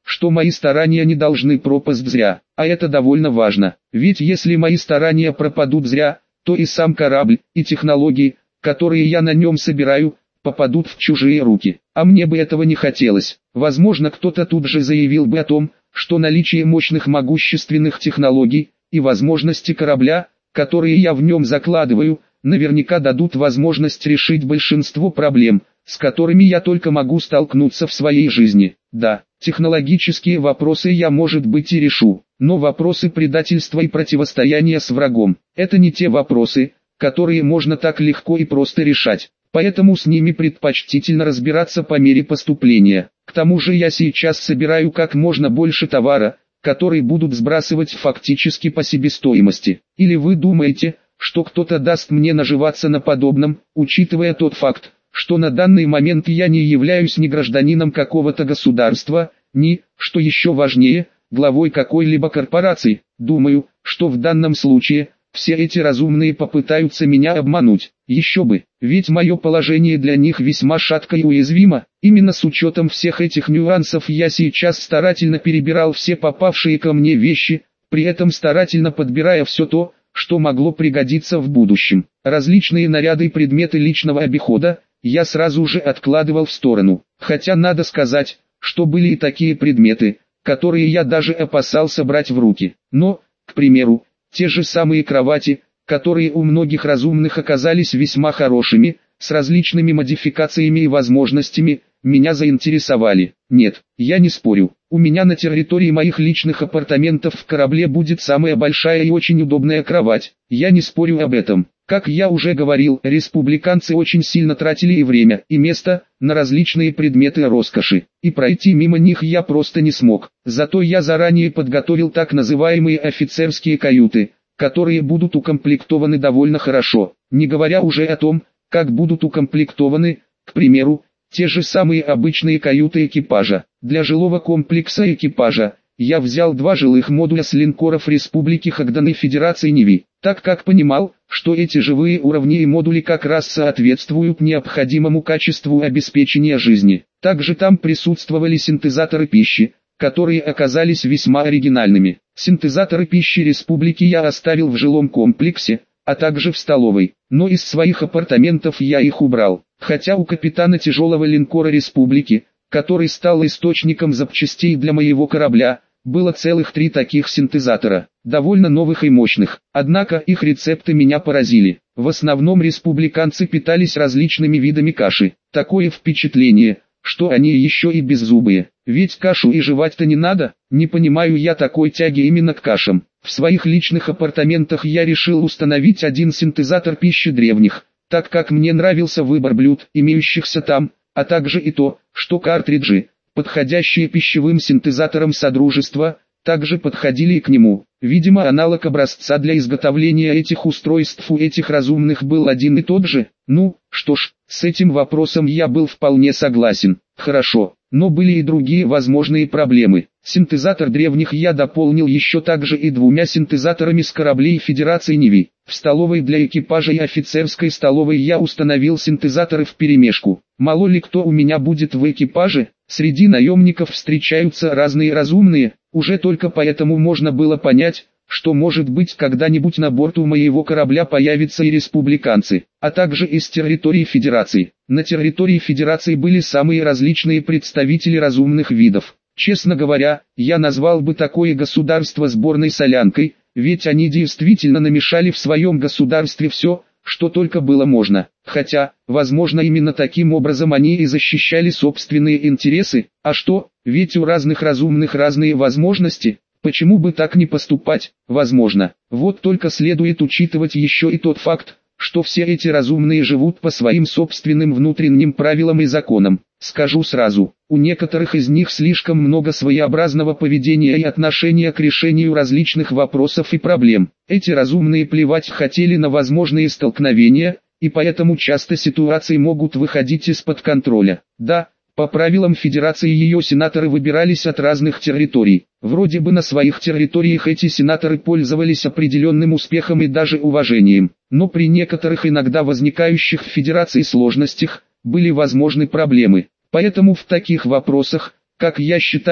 что мои старания не должны пропасть зря, а это довольно важно, ведь если мои старания пропадут зря, то и сам корабль, и технологии, которые я на нем собираю, попадут в чужие руки, а мне бы этого не хотелось. Возможно, кто-то тут же заявил бы о том, что наличие мощных могущественных технологий и возможности корабля, которые я в нем закладываю, наверняка дадут возможность решить большинство проблем, с которыми я только могу столкнуться в своей жизни. Да, технологические вопросы я, может быть, и решу, но вопросы предательства и противостояния с врагом – это не те вопросы, которые можно так легко и просто решать. Поэтому с ними предпочтительно разбираться по мере поступления. К тому же я сейчас собираю как можно больше товара, который будут сбрасывать фактически по себестоимости. Или вы думаете, что кто-то даст мне наживаться на подобном, учитывая тот факт, что на данный момент я не являюсь ни гражданином какого-то государства, ни, что еще важнее, главой какой-либо корпорации. Думаю, что в данном случае все эти разумные попытаются меня обмануть. Еще бы, ведь мое положение для них весьма шатко и уязвимо. Именно с учетом всех этих нюансов я сейчас старательно перебирал все попавшие ко мне вещи, при этом старательно подбирая все то, что могло пригодиться в будущем. Различные наряды и предметы личного обихода я сразу же откладывал в сторону. Хотя надо сказать, что были и такие предметы, которые я даже опасался брать в руки. Но, к примеру, те же самые кровати, которые у многих разумных оказались весьма хорошими, с различными модификациями и возможностями, меня заинтересовали. Нет, я не спорю, у меня на территории моих личных апартаментов в корабле будет самая большая и очень удобная кровать, я не спорю об этом. Как я уже говорил, республиканцы очень сильно тратили и время, и место, на различные предметы роскоши, и пройти мимо них я просто не смог. Зато я заранее подготовил так называемые офицерские каюты, которые будут укомплектованы довольно хорошо, не говоря уже о том, как будут укомплектованы, к примеру, те же самые обычные каюты экипажа. Для жилого комплекса экипажа я взял 2 жилых модуля с линкоров Республики Хагдан и Федерации Неви, так как понимал, что эти живые уровни и модули как раз соответствуют необходимому качеству обеспечения жизни. Также там присутствовали синтезаторы пищи, которые оказались весьма оригинальными. Синтезаторы пищи Республики я оставил в жилом комплексе, а также в столовой, но из своих апартаментов я их убрал. Хотя у капитана тяжелого линкора Республики, который стал источником запчастей для моего корабля, было целых 3 таких синтезатора, довольно новых и мощных. Однако их рецепты меня поразили. В основном республиканцы питались различными видами каши. Такое впечатление, что они еще и беззубые. Ведь кашу и жевать-то не надо. Не понимаю я такой тяги именно к кашам. В своих личных апартаментах я решил установить один синтезатор пищи древних, так как мне нравился выбор блюд, имеющихся там, а также и то, что картриджи, подходящие пищевым синтезаторам Содружества, также подходили и к нему. Видимо, аналог образца для изготовления этих устройств у этих разумных был один и тот же. Ну, что ж, с этим вопросом я был вполне согласен. Хорошо, но были и другие возможные проблемы. Синтезатор древних я дополнил еще также и 2 синтезаторами с кораблей Федерации Неви. В столовой для экипажа и офицерской столовой я установил синтезаторы вперемешку. Мало ли кто у меня будет в экипаже, среди наемников встречаются разные разумные, уже только поэтому можно было понять, что может быть когда-нибудь на борту моего корабля появятся и республиканцы, а также из территории Федерации. На территории Федерации были самые различные представители разумных видов. Честно говоря, я назвал бы такое государство сборной солянкой, ведь они действительно намешали в своем государстве все, что только было можно. Хотя, возможно, именно таким образом они и защищали собственные интересы. А что, ведь у разных разумных разные возможности, почему бы так не поступать? Возможно. Вот только следует учитывать еще и тот факт, что все эти разумные живут по своим собственным внутренним правилам и законам. Скажу сразу, у некоторых из них слишком много своеобразного поведения и отношения к решению различных вопросов и проблем. Эти разумные плевать хотели на возможные столкновения, и поэтому часто ситуации могут выходить из-под контроля. Да, по правилам Федерации ее сенаторы выбирались от разных территорий. Вроде бы на своих территориях эти сенаторы пользовались определенным успехом и даже уважением. Но при некоторых иногда возникающих в Федерации сложностях, были возможны проблемы. Поэтому в таких вопросах, как я считаю,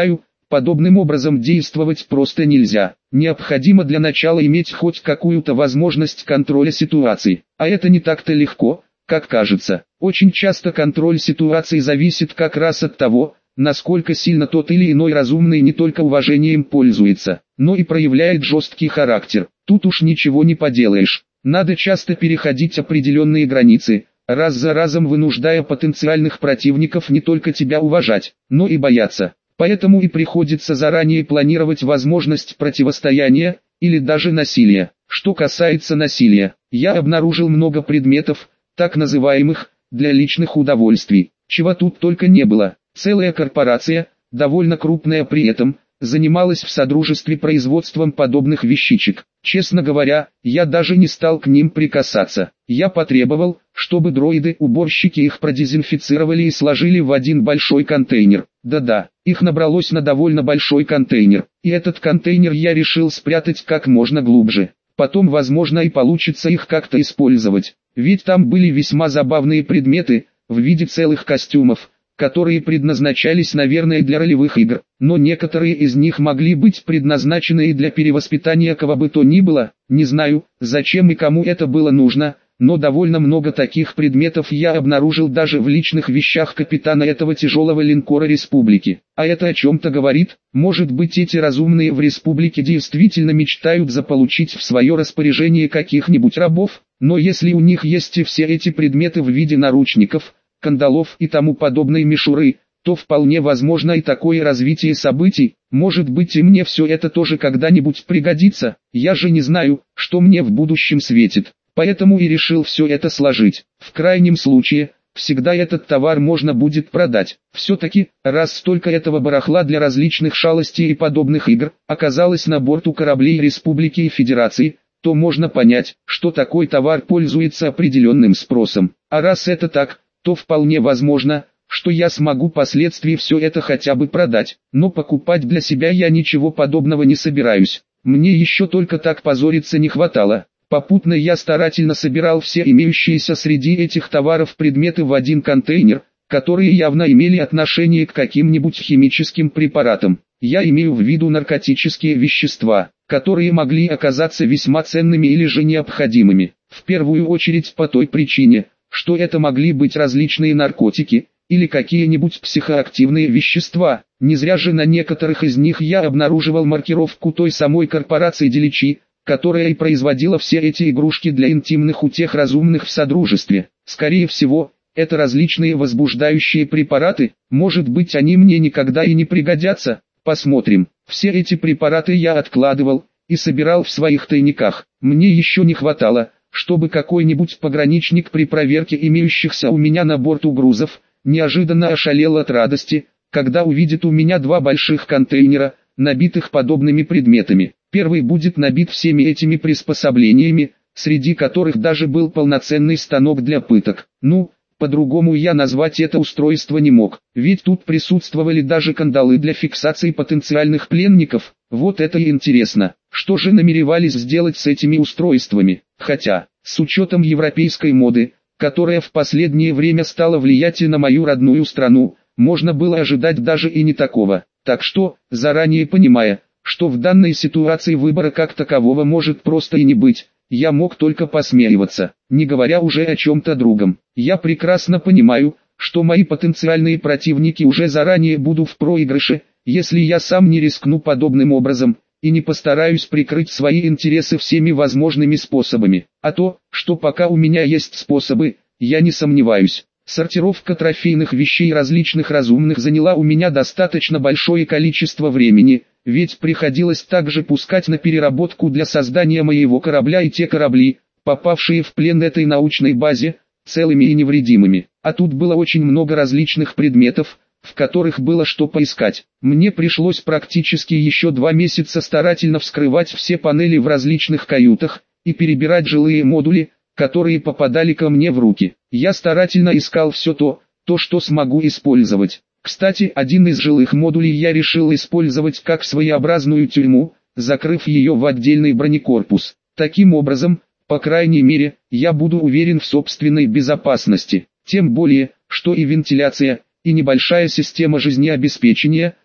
Подобным образом действовать просто нельзя. Необходимо для начала иметь хоть какую-то возможность контроля ситуации. А это не так-то легко, как кажется. Очень часто контроль ситуации зависит как раз от того, насколько сильно тот или иной разумный не только уважением пользуется, но и проявляет жесткий характер. Тут уж ничего не поделаешь. Надо часто переходить определенные границы, раз за разом вынуждая потенциальных противников не только тебя уважать, но и бояться. Поэтому и приходится заранее планировать возможность противостояния, или даже насилия. Что касается насилия, я обнаружил много предметов, так называемых, для личных удовольствий, чего тут только не было. Целая корпорация, довольно крупная при этом, занималась в содружестве производством подобных вещичек. Честно говоря, я даже не стал к ним прикасаться. Я потребовал, чтобы дроиды-уборщики их продезинфицировали и сложили в один большой контейнер. Да-да, их набралось на довольно большой контейнер, и этот контейнер я решил спрятать как можно глубже. Потом, возможно, и получится их как-то использовать, ведь там были весьма забавные предметы, в виде целых костюмов, которые предназначались, наверное, для ролевых игр, но некоторые из них могли быть предназначены и для перевоспитания кого бы то ни было. Не знаю, зачем и кому это было нужно, но довольно много таких предметов я обнаружил даже в личных вещах капитана этого тяжелого линкора Республики. А это о чем-то говорит. Может быть, эти разумные в Республике действительно мечтают заполучить в свое распоряжение каких-нибудь рабов, но если у них есть и все эти предметы в виде наручников, кандалов и тому подобной мишуры, то вполне возможно и такое развитие событий. Может быть, и мне все это тоже когда-нибудь пригодится. Я же не знаю, что мне в будущем светит, поэтому и решил все это сложить. В крайнем случае, всегда этот товар можно будет продать. Все-таки, раз столько этого барахла для различных шалостей и подобных игр оказалось на борту кораблей Республики и Федерации, то можно понять, что такой товар пользуется определенным спросом. А раз это так, то вполне возможно, что я смогу впоследствии все это хотя бы продать, но покупать для себя я ничего подобного не собираюсь. Мне еще только так позориться не хватало. Попутно я старательно собирал все имеющиеся среди этих товаров предметы в один контейнер, которые явно имели отношение к каким-нибудь химическим препаратам. Я имею в виду наркотические вещества, которые могли оказаться весьма ценными или же необходимыми. В первую очередь по той причине, что это могли быть различные наркотики, или какие-нибудь психоактивные вещества. Не зря же на некоторых из них я обнаруживал маркировку той самой корпорации Деличи, которая и производила все эти игрушки для интимных утех разумных в Содружестве. Скорее всего, это различные возбуждающие препараты, может быть, они мне никогда и не пригодятся. Посмотрим. Все эти препараты я откладывал и собирал в своих тайниках. Мне еще не хватало, чтобы какой-нибудь пограничник при проверке имеющихся у меня на борту грузов неожиданно ошалел от радости, когда увидит у меня два больших контейнера, набитых подобными предметами. Первый будет набит всеми этими приспособлениями, среди которых даже был полноценный станок для пыток. Ну, по-другому я назвать это устройство не мог, ведь тут присутствовали даже кандалы для фиксации потенциальных пленников. Вот это и интересно, что же намеревались сделать с этими устройствами. Хотя, с учетом европейской моды, которая в последнее время стала влиять и на мою родную страну, можно было ожидать даже и не такого. Так что, заранее понимая, что в данной ситуации выбора как такового может просто и не быть, я мог только посмеиваться, не говоря уже о чем-то другом. Я прекрасно понимаю, что мои потенциальные противники уже заранее будут в проигрыше, если я сам не рискну подобным образом, и не постараюсь прикрыть свои интересы всеми возможными способами. А то, что пока у меня есть способы, я не сомневаюсь. Сортировка трофейных вещей различных разумных заняла у меня достаточно большое количество времени, ведь приходилось также пускать на переработку для создания моего корабля и те корабли, попавшие в плен этой научной базе, целыми и невредимыми. А тут было очень много различных предметов, в которых было что поискать. Мне пришлось практически еще 2 месяца старательно вскрывать все панели в различных каютах и перебирать жилые модули, которые попадали ко мне в руки. Я старательно искал все то, что смогу использовать. Кстати, один из жилых модулей я решил использовать как своеобразную тюрьму, закрыв ее в отдельный бронекорпус. Таким образом, по крайней мере, я буду уверен в собственной безопасности. Тем более, что и вентиляция, и небольшая система жизнеобеспечения,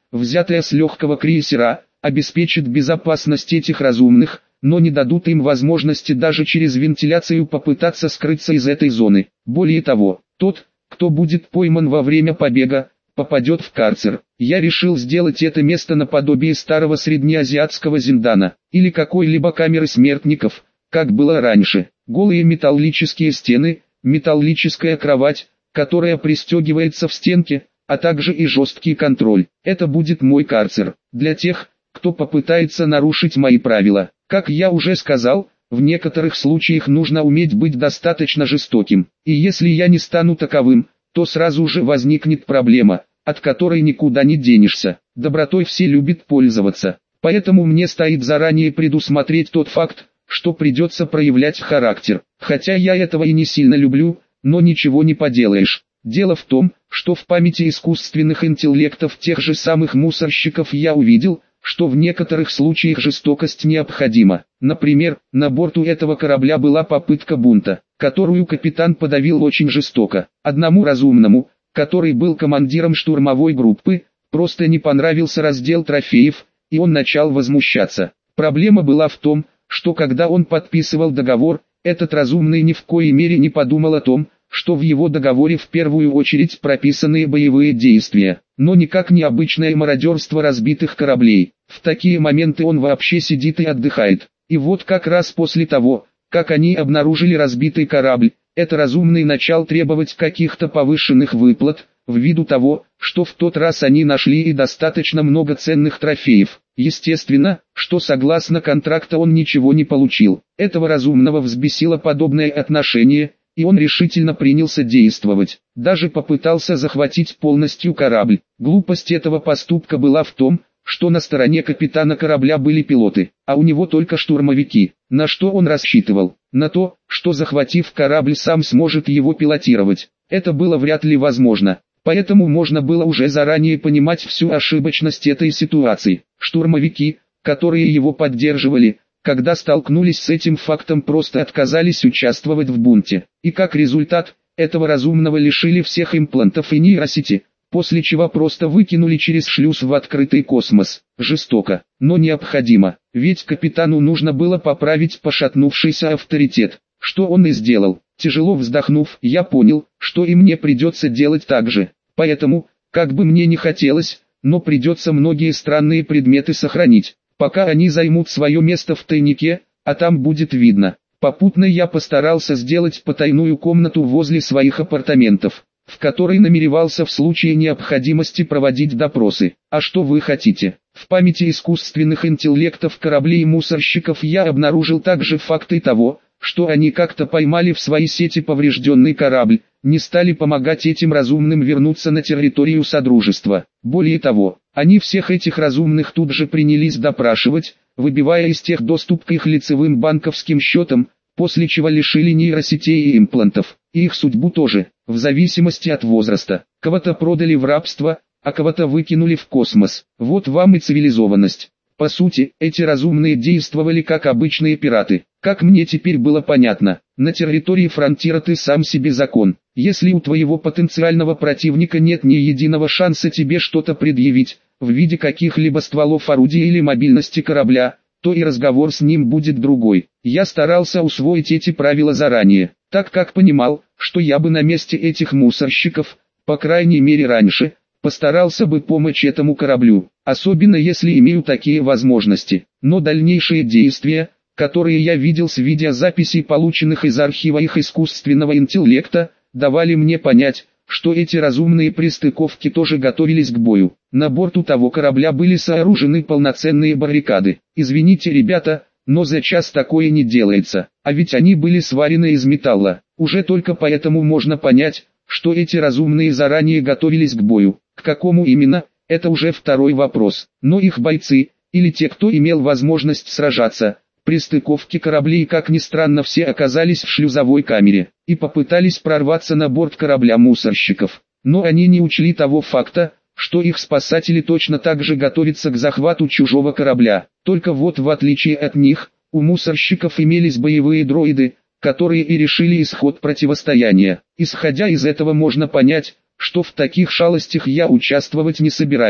взятая с легкого крейсера, обеспечит безопасность этих разумных, но не дадут им возможности даже через вентиляцию попытаться скрыться из этой зоны. Более того, тот, кто будет пойман во время побега, попадет в карцер. Я решил сделать это место наподобие старого среднеазиатского зиндана, или какой-либо камеры смертников, как было раньше. Голые металлические стены, металлическая кровать, которая пристегивается в стенке, а также и жесткий контроль. Это будет мой карцер, для тех, кто попытается нарушить мои правила. Как я уже сказал, в некоторых случаях нужно уметь быть достаточно жестоким. И если я не стану таковым, то сразу же возникнет проблема, от которой никуда не денешься. Добротой все любят пользоваться. Поэтому мне стоит заранее предусмотреть тот факт, что придется проявлять характер. Хотя я этого и не сильно люблю, но ничего не поделаешь. Дело в том, что в памяти искусственных интеллектов тех же самых мусорщиков я увидел, что в некоторых случаях жестокость необходима. Например, на борту этого корабля была попытка бунта, которую капитан подавил очень жестоко. Одному разумному, который был командиром штурмовой группы, просто не понравился раздел трофеев, и он начал возмущаться. Проблема была в том, что когда он подписывал договор, этот разумный ни в коей мере не подумал о том, что в его договоре в первую очередь прописаны боевые действия, но никак не обычное мародерство разбитых кораблей. В такие моменты он вообще сидит и отдыхает. И вот как раз после того, как они обнаружили разбитый корабль, это разумный начал требовать каких-то повышенных выплат, ввиду того, что в тот раз они нашли и достаточно много ценных трофеев. Естественно, что согласно контракту он ничего не получил. Этого разумного взбесило подобное отношение, и он решительно принялся действовать. Даже попытался захватить полностью корабль. Глупость этого поступка была в том, что на стороне капитана корабля были пилоты, а у него только штурмовики. На что он рассчитывал? На то, что захватив корабль сам сможет его пилотировать. Это было вряд ли возможно. Поэтому можно было уже заранее понимать всю ошибочность этой ситуации. Штурмовики, которые его поддерживали, когда столкнулись с этим фактом, просто отказались участвовать в бунте. И как результат, этого разумного лишили всех имплантов и нейросети, после чего просто выкинули через шлюз в открытый космос. Жестоко, но необходимо, ведь капитану нужно было поправить пошатнувшийся авторитет, что он и сделал. Тяжело вздохнув, я понял, что и мне придется делать так же. Поэтому, как бы мне не хотелось, но придется многие странные предметы сохранить, пока они займут свое место в тайнике, а там будет видно. Попутно я постарался сделать потайную комнату возле своих апартаментов, в которой намеревался в случае необходимости проводить допросы. А что вы хотите? В памяти искусственных интеллектов кораблей и мусорщиков я обнаружил также факты того, что они как-то поймали в свои сети поврежденный корабль, не стали помогать этим разумным вернуться на территорию Содружества. Более того, они всех этих разумных тут же принялись допрашивать, выбивая из тех доступ к их лицевым банковским счетам, после чего лишили нейросетей и имплантов, и их судьбу тоже, в зависимости от возраста. Кого-то продали в рабство, а кого-то выкинули в космос. Вот вам и цивилизованность. По сути, эти разумные действовали как обычные пираты. Как мне теперь было понятно, на территории фронтира ты сам себе закон. Если у твоего потенциального противника нет ни единого шанса тебе что-то предъявить, в виде каких-либо стволов орудия или мобильности корабля, то и разговор с ним будет другой. Я старался усвоить эти правила заранее, так как понимал, что я бы на месте этих мусорщиков, по крайней мере раньше, постарался бы помочь этому кораблю, особенно если имею такие возможности. Но дальнейшие действия, которые я видел с видеозаписей, полученных из архива их искусственного интеллекта, давали мне понять, что эти разумные пристыковки тоже готовились к бою. На борту того корабля были сооружены полноценные баррикады. Извините, ребята, но за час такое не делается, а ведь они были сварены из металла. Уже только поэтому можно понять, что эти разумные заранее готовились к бою. К какому именно, это уже второй вопрос. Но их бойцы, или те, кто имел возможность сражаться, при стыковке кораблей, как ни странно, все оказались в шлюзовой камере и попытались прорваться на борт корабля мусорщиков. Но они не учли того факта, что их спасатели точно так же готовятся к захвату чужого корабля. Только вот в отличие от них, у мусорщиков имелись боевые дроиды, которые и решили исход противостояния. Исходя из этого можно понять, что в таких шалостях я участвовать не собираюсь.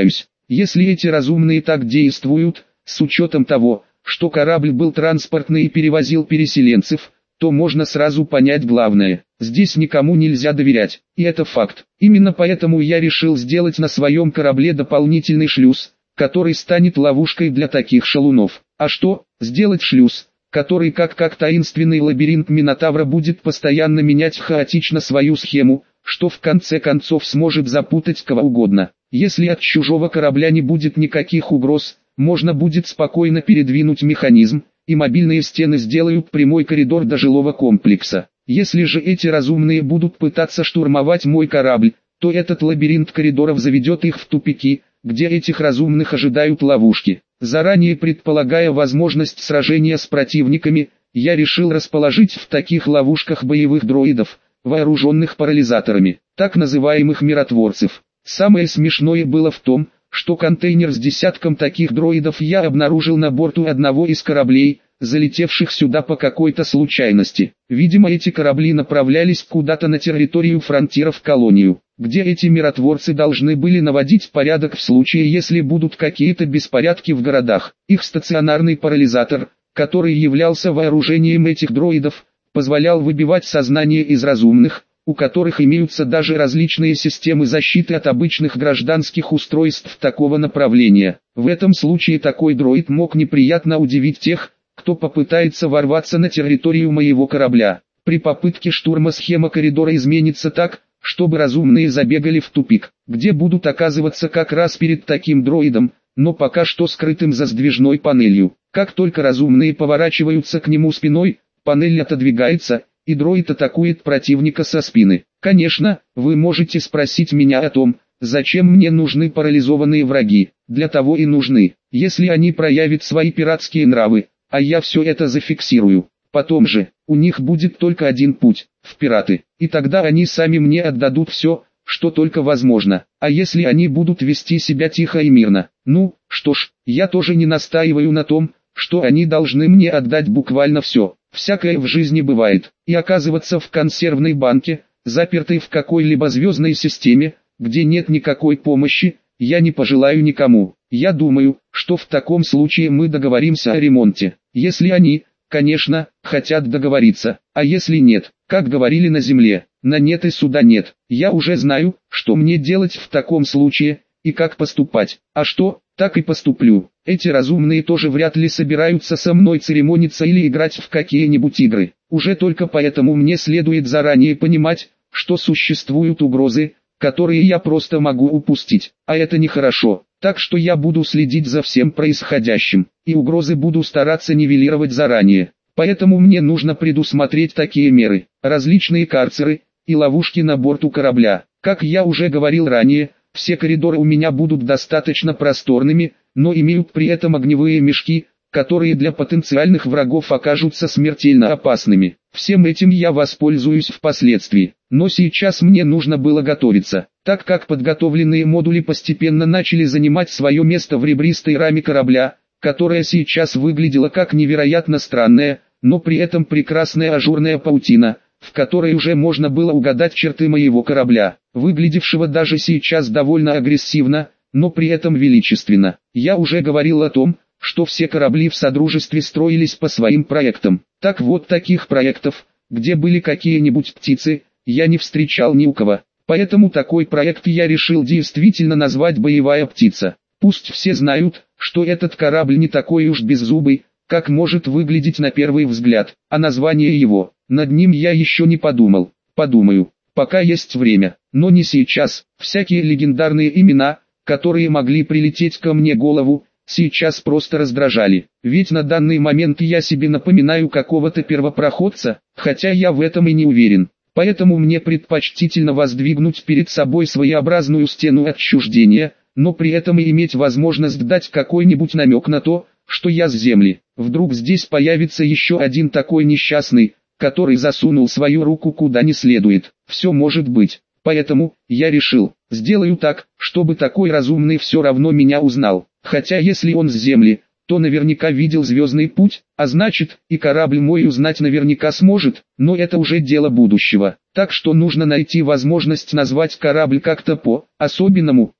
Если эти разумные так действуют, с учетом того, что корабль был транспортный и перевозил переселенцев, то можно сразу понять главное: здесь никому нельзя доверять, и это факт. Именно поэтому я решил сделать на своем корабле дополнительный шлюз, который станет ловушкой для таких шалунов. А что, сделать шлюз, который как таинственный лабиринт Минотавра будет постоянно менять хаотично свою схему, что в конце концов сможет запутать кого угодно. Если от чужого корабля не будет никаких угроз, можно будет спокойно передвинуть механизм, и мобильные стены сделают прямой коридор до жилого комплекса. Если же эти разумные будут пытаться штурмовать мой корабль, то этот лабиринт коридоров заведет их в тупики, где этих разумных ожидают ловушки. Заранее предполагая возможность сражения с противниками, я решил расположить в таких ловушках боевых дроидов, вооруженных парализаторами, так называемых миротворцев. Самое смешное было в том, что контейнер с десятком таких дроидов я обнаружил на борту одного из кораблей, залетевших сюда по какой-то случайности. Видимо, эти корабли направлялись куда-то на территорию фронтиров колонию, где эти миротворцы должны были наводить порядок в случае, если будут какие-то беспорядки в городах. Их стационарный парализатор, который являлся вооружением этих дроидов, позволял выбивать сознание из разумных, у которых имеются даже различные системы защиты от обычных гражданских устройств такого направления. В этом случае такой дроид мог неприятно удивить тех, кто попытается ворваться на территорию моего корабля. При попытке штурма схема коридора изменится так, чтобы разумные забегали в тупик, где будут оказываться как раз перед таким дроидом, но пока что скрытым за сдвижной панелью. Как только разумные поворачиваются к нему спиной, панель отодвигается, и дроид атакует противника со спины. Конечно, вы можете спросить меня о том, зачем мне нужны парализованные враги. Для того и нужны, если они проявят свои пиратские нравы, а я все это зафиксирую. Потом же, у них будет только один путь – в пираты, и тогда они сами мне отдадут все, что только возможно. А если они будут вести себя тихо и мирно? Ну, что ж, я тоже не настаиваю на том, что они должны мне отдать буквально все. Всякое в жизни бывает, и оказываться в консервной банке, запертой в какой-либо звездной системе, где нет никакой помощи, я не пожелаю никому. Я думаю, что в таком случае мы договоримся о ремонте. Если они, конечно, хотят договориться, а если нет, как говорили на Земле, на нет и суда нет. Я уже знаю, что мне делать в таком случае, и как поступать. А что, так и поступлю. Эти разумные тоже вряд ли собираются со мной церемониться или играть в какие-нибудь игры. Уже только поэтому мне следует заранее понимать, что существуют угрозы, которые я просто могу упустить. А это нехорошо. Так что я буду следить за всем происходящим, и угрозы буду стараться нивелировать заранее. Поэтому мне нужно предусмотреть такие меры, различные карцеры и ловушки на борту корабля. Как я уже говорил ранее, все коридоры у меня будут достаточно просторными, но имеют при этом огневые мешки, которые для потенциальных врагов окажутся смертельно опасными. Всем этим я воспользуюсь впоследствии, но сейчас мне нужно было готовиться, так как подготовленные модули постепенно начали занимать свое место в ребристой раме корабля, которая сейчас выглядела как невероятно странная, но при этом прекрасная ажурная паутина, в которой уже можно было угадать черты моего корабля, выглядевшего даже сейчас довольно агрессивно, но при этом величественно. Я уже говорил о том, что все корабли в Содружестве строились по своим проектам. Так вот, таких проектов, где были какие-нибудь птицы, я не встречал ни у кого. Поэтому такой проект я решил действительно назвать «Боевая птица». Пусть все знают, что этот корабль не такой уж беззубый, как может выглядеть на первый взгляд, а название его, над ним я еще не подумал. Подумаю, пока есть время, но не сейчас. Всякие легендарные имена, которые могли прилететь ко мне в голову, сейчас просто раздражали. Ведь на данный момент я себе напоминаю какого-то первопроходца, хотя я в этом и не уверен. Поэтому мне предпочтительно воздвигнуть перед собой своеобразную стену отчуждения, но при этом и иметь возможность дать какой-нибудь намек на то, что я с Земли. Вдруг здесь появится еще один такой несчастный, который засунул свою руку куда не следует. Все может быть. Поэтому, я решил, сделаю так, чтобы такой разумный все равно меня узнал. Хотя если он с Земли, то наверняка видел звездный путь, а значит, и корабль мой узнать наверняка сможет, но это уже дело будущего. Так что нужно найти возможность назвать корабль как-то по-особенному,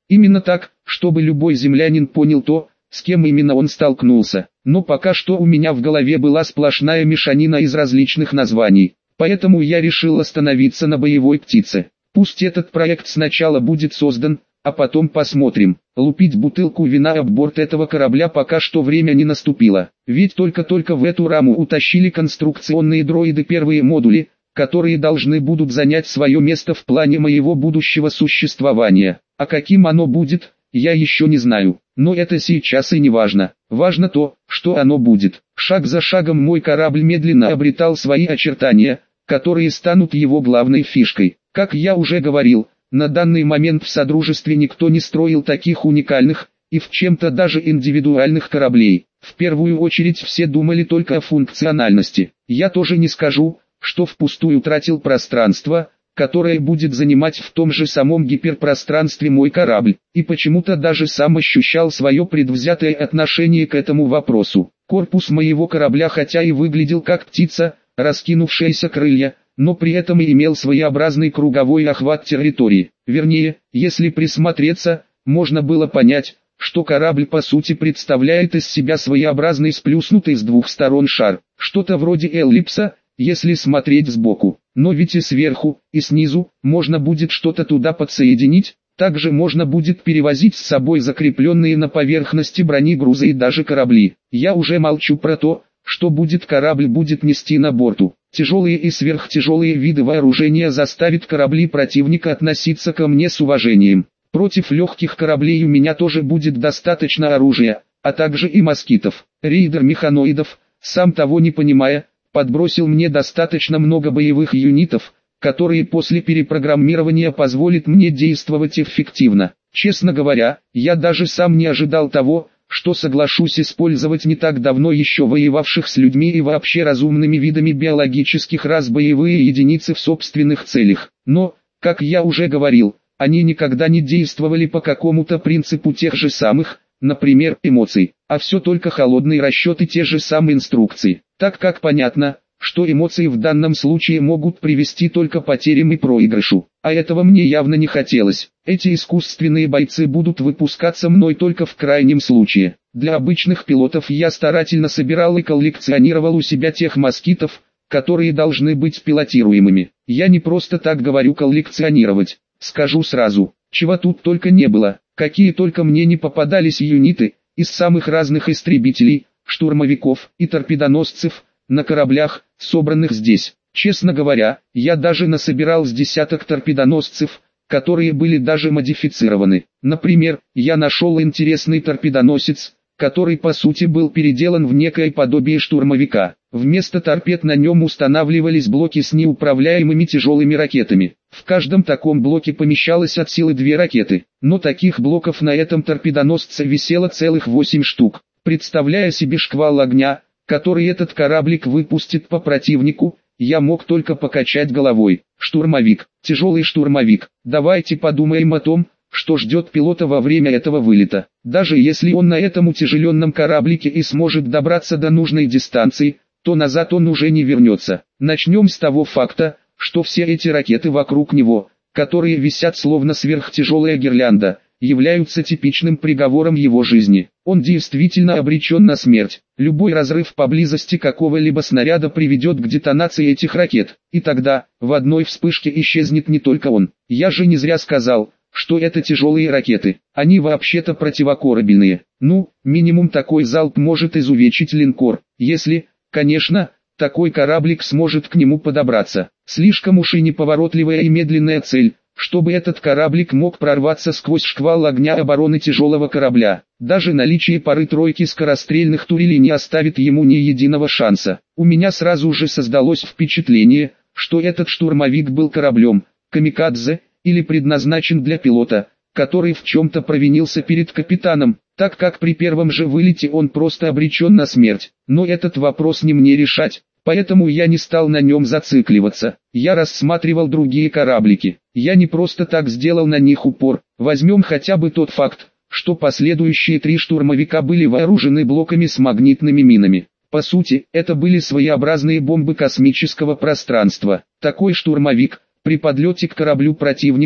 Именно так, чтобы любой землянин понял то, с кем именно он столкнулся. Но пока что у меня в голове была сплошная мешанина из различных названий. Поэтому я решил остановиться на боевой птице. Пусть этот проект сначала будет создан, а потом посмотрим. Лупить бутылку вина об борт этого корабля пока что время не наступило. Ведь только-только в эту раму утащили конструкционные дроиды первые модули, которые должны будут занять свое место в плане моего будущего существования. А каким оно будет, я еще не знаю. Но это сейчас и не важно. Важно то, что оно будет. Шаг за шагом мой корабль медленно обретал свои очертания, которые станут его главной фишкой. Как я уже говорил, на данный момент в Содружестве никто не строил таких уникальных, и в чем-то даже индивидуальных кораблей. В первую очередь все думали только о функциональности. Я тоже не скажу, что впустую тратил пространство, которое будет занимать в том же самом гиперпространстве мой корабль, и почему-то даже сам ощущал свое предвзятое отношение к этому вопросу. Корпус моего корабля хотя и выглядел как птица, раскинувшаяся крылья, но при этом и имел своеобразный круговой охват территории. Вернее, если присмотреться, можно было понять, что корабль по сути представляет из себя своеобразный сплюснутый с двух сторон шар, что-то вроде эллипса, если смотреть сбоку. Но ведь и сверху, и снизу, можно будет что-то туда подсоединить, также можно будет перевозить с собой закрепленные на поверхности брони грузы и даже корабли. Я уже молчу про то, что корабль будет нести на борту. Тяжелые и сверхтяжелые виды вооружения заставят корабли противника относиться ко мне с уважением. Против легких кораблей у меня тоже будет достаточно оружия, а также и москитов. Рейдер механоидов, сам того не понимая, подбросил мне достаточно много боевых юнитов, которые после перепрограммирования позволят мне действовать эффективно. Честно говоря, я даже сам не ожидал того, что соглашусь использовать не так давно еще воевавших с людьми и вообще разумными видами биологических рас боевые единицы в собственных целях. Но, как я уже говорил, они никогда не действовали по какому-то принципу тех же самых, например, эмоций, а все только холодные расчеты, те же самые инструкции. Так как понятно, что эмоции в данном случае могут привести только к потерям и проигрышу, а этого мне явно не хотелось. Эти искусственные бойцы будут выпускаться мной только в крайнем случае. Для обычных пилотов я старательно собирал и коллекционировал у себя тех москитов, которые должны быть пилотируемыми. Я не просто так говорю коллекционировать, скажу сразу, чего тут только не было, какие только мне не попадались юниты, из самых разных истребителей, штурмовиков и торпедоносцев, на кораблях, собранных здесь. Честно говоря, я даже насобирал с десяток торпедоносцев, которые были даже модифицированы. Например, я нашел интересный торпедоносец, который по сути был переделан в некое подобие штурмовика. Вместо торпед на нем устанавливались блоки с неуправляемыми тяжелыми ракетами. В каждом таком блоке помещалось от силы 2 ракеты, но таких блоков на этом торпедоносце висело целых 8 штук. Представляя себе шквал огня, который этот кораблик выпустит по противнику, я мог только покачать головой. Штурмовик, тяжелый штурмовик. Давайте подумаем о том, что ждет пилота во время этого вылета. Даже если он на этом утяжеленном кораблике и сможет добраться до нужной дистанции, то назад он уже не вернется. Начнем с того факта, что все эти ракеты вокруг него, которые висят словно сверхтяжелая гирлянда, являются типичным приговором его жизни. Он действительно обречен на смерть. Любой разрыв поблизости какого-либо снаряда приведет к детонации этих ракет, и тогда, в одной вспышке исчезнет не только он. Я же не зря сказал, что это тяжелые ракеты. Они вообще-то противокорабельные. Ну, минимум такой залп может изувечить линкор, если, конечно, такой кораблик сможет к нему подобраться. Слишком уж и неповоротливая и медленная цель, чтобы этот кораблик мог прорваться сквозь шквал огня обороны тяжелого корабля. Даже наличие пары-тройки скорострельных турелей не оставит ему ни единого шанса. У меня сразу же создалось впечатление, что этот штурмовик был кораблем, камикадзе, или предназначен для пилота, который в чем-то провинился перед капитаном, так как при первом же вылете он просто обречен на смерть. Но этот вопрос не мне решать. Поэтому я не стал на нем зацикливаться. Я рассматривал другие кораблики. Я не просто так сделал на них упор. Возьмем хотя бы тот факт, что последующие 3 штурмовика были вооружены блоками с магнитными минами. По сути, это были своеобразные бомбы космического пространства. Такой штурмовик, при подлете к кораблю противника,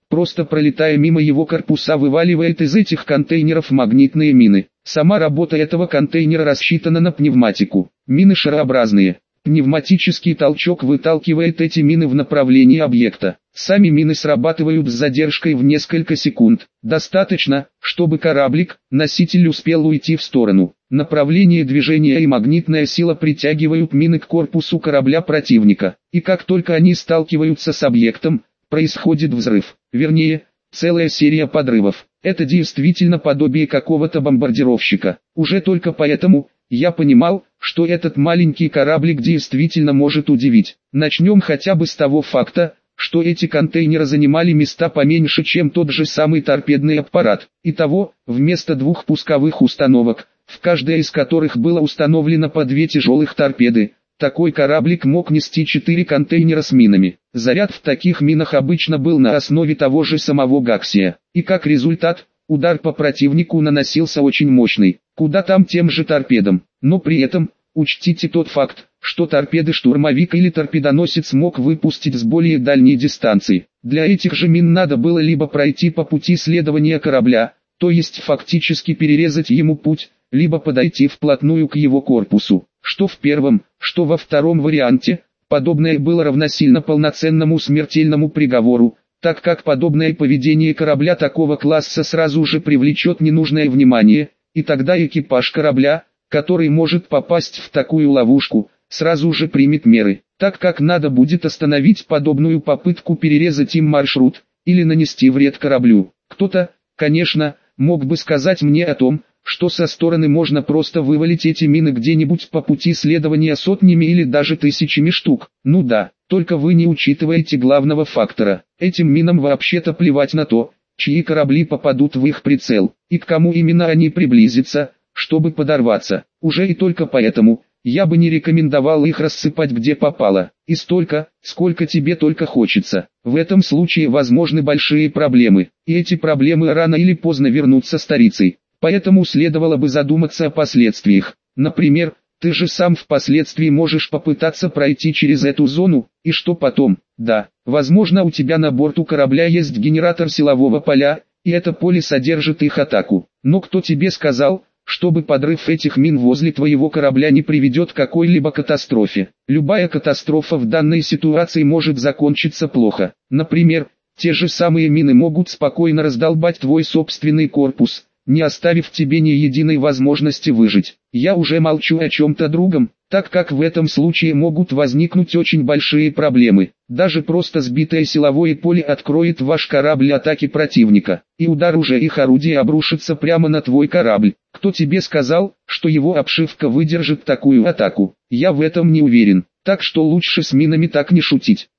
просто пролетая мимо его корпуса, вываливает из этих контейнеров магнитные мины. Сама работа этого контейнера рассчитана на пневматику. Мины шарообразные. Пневматический толчок выталкивает эти мины в направлении объекта. Сами мины срабатывают с задержкой в несколько секунд. Достаточно, чтобы кораблик-носитель успел уйти в сторону. Направление движения и магнитная сила притягивают мины к корпусу корабля противника. И как только они сталкиваются с объектом, происходит взрыв. Вернее, целая серия подрывов. Это действительно подобие какого-то бомбардировщика. Уже только поэтому я понимал, что этот маленький кораблик действительно может удивить. Начнем хотя бы с того факта, что эти контейнеры занимали места поменьше, чем тот же самый торпедный аппарат. Итого, вместо 2 пусковых установок, в каждой из которых было установлено по 2 тяжелых торпеды, такой кораблик мог нести 4 контейнера с минами. Заряд в таких минах обычно был на основе того же самого гаксия. И как результат, удар по противнику наносился очень мощный, куда там тем же торпедам. Но при этом, учтите тот факт, что торпеды-штурмовик или торпедоносец мог выпустить с более дальней дистанции. Для этих же мин надо было либо пройти по пути следования корабля, то есть фактически перерезать ему путь, либо подойти вплотную к его корпусу. Что в первом, что во втором варианте, подобное было равносильно полноценному смертельному приговору, так как подобное поведение корабля такого класса сразу же привлечет ненужное внимание, и тогда экипаж корабля, который может попасть в такую ловушку, сразу же примет меры, так как надо будет остановить подобную попытку перерезать им маршрут, или нанести вред кораблю. Кто-то, конечно, мог бы сказать мне о том, что со стороны можно просто вывалить эти мины где-нибудь по пути следования сотнями или даже тысячами штук. Ну да, только вы не учитываете главного фактора. Этим минам вообще-то плевать на то, чьи корабли попадут в их прицел, и к кому именно они приблизятся, чтобы подорваться. Уже и только поэтому, я бы не рекомендовал их рассыпать где попало, и столько, сколько тебе только хочется. В этом случае возможны большие проблемы, и эти проблемы рано или поздно вернутся старицей. Поэтому следовало бы задуматься о последствиях. Например, ты же сам впоследствии можешь попытаться пройти через эту зону, и что потом? Да, возможно, у тебя на борту корабля есть генератор силового поля, и это поле содержит их атаку. Но кто тебе сказал, чтобы подрыв этих мин возле твоего корабля не приведет к какой-либо катастрофе? Любая катастрофа в данной ситуации может закончиться плохо. Например, те же самые мины могут спокойно раздолбать твой собственный корпус, не оставив тебе ни единой возможности выжить. Я уже молчу о чем-то другом, так как в этом случае могут возникнуть очень большие проблемы. Даже просто сбитое силовое поле откроет ваш корабль атаке противника, и удар уже их орудия обрушится прямо на твой корабль. Кто тебе сказал, что его обшивка выдержит такую атаку? Я в этом не уверен, так что лучше с минами так не шутить.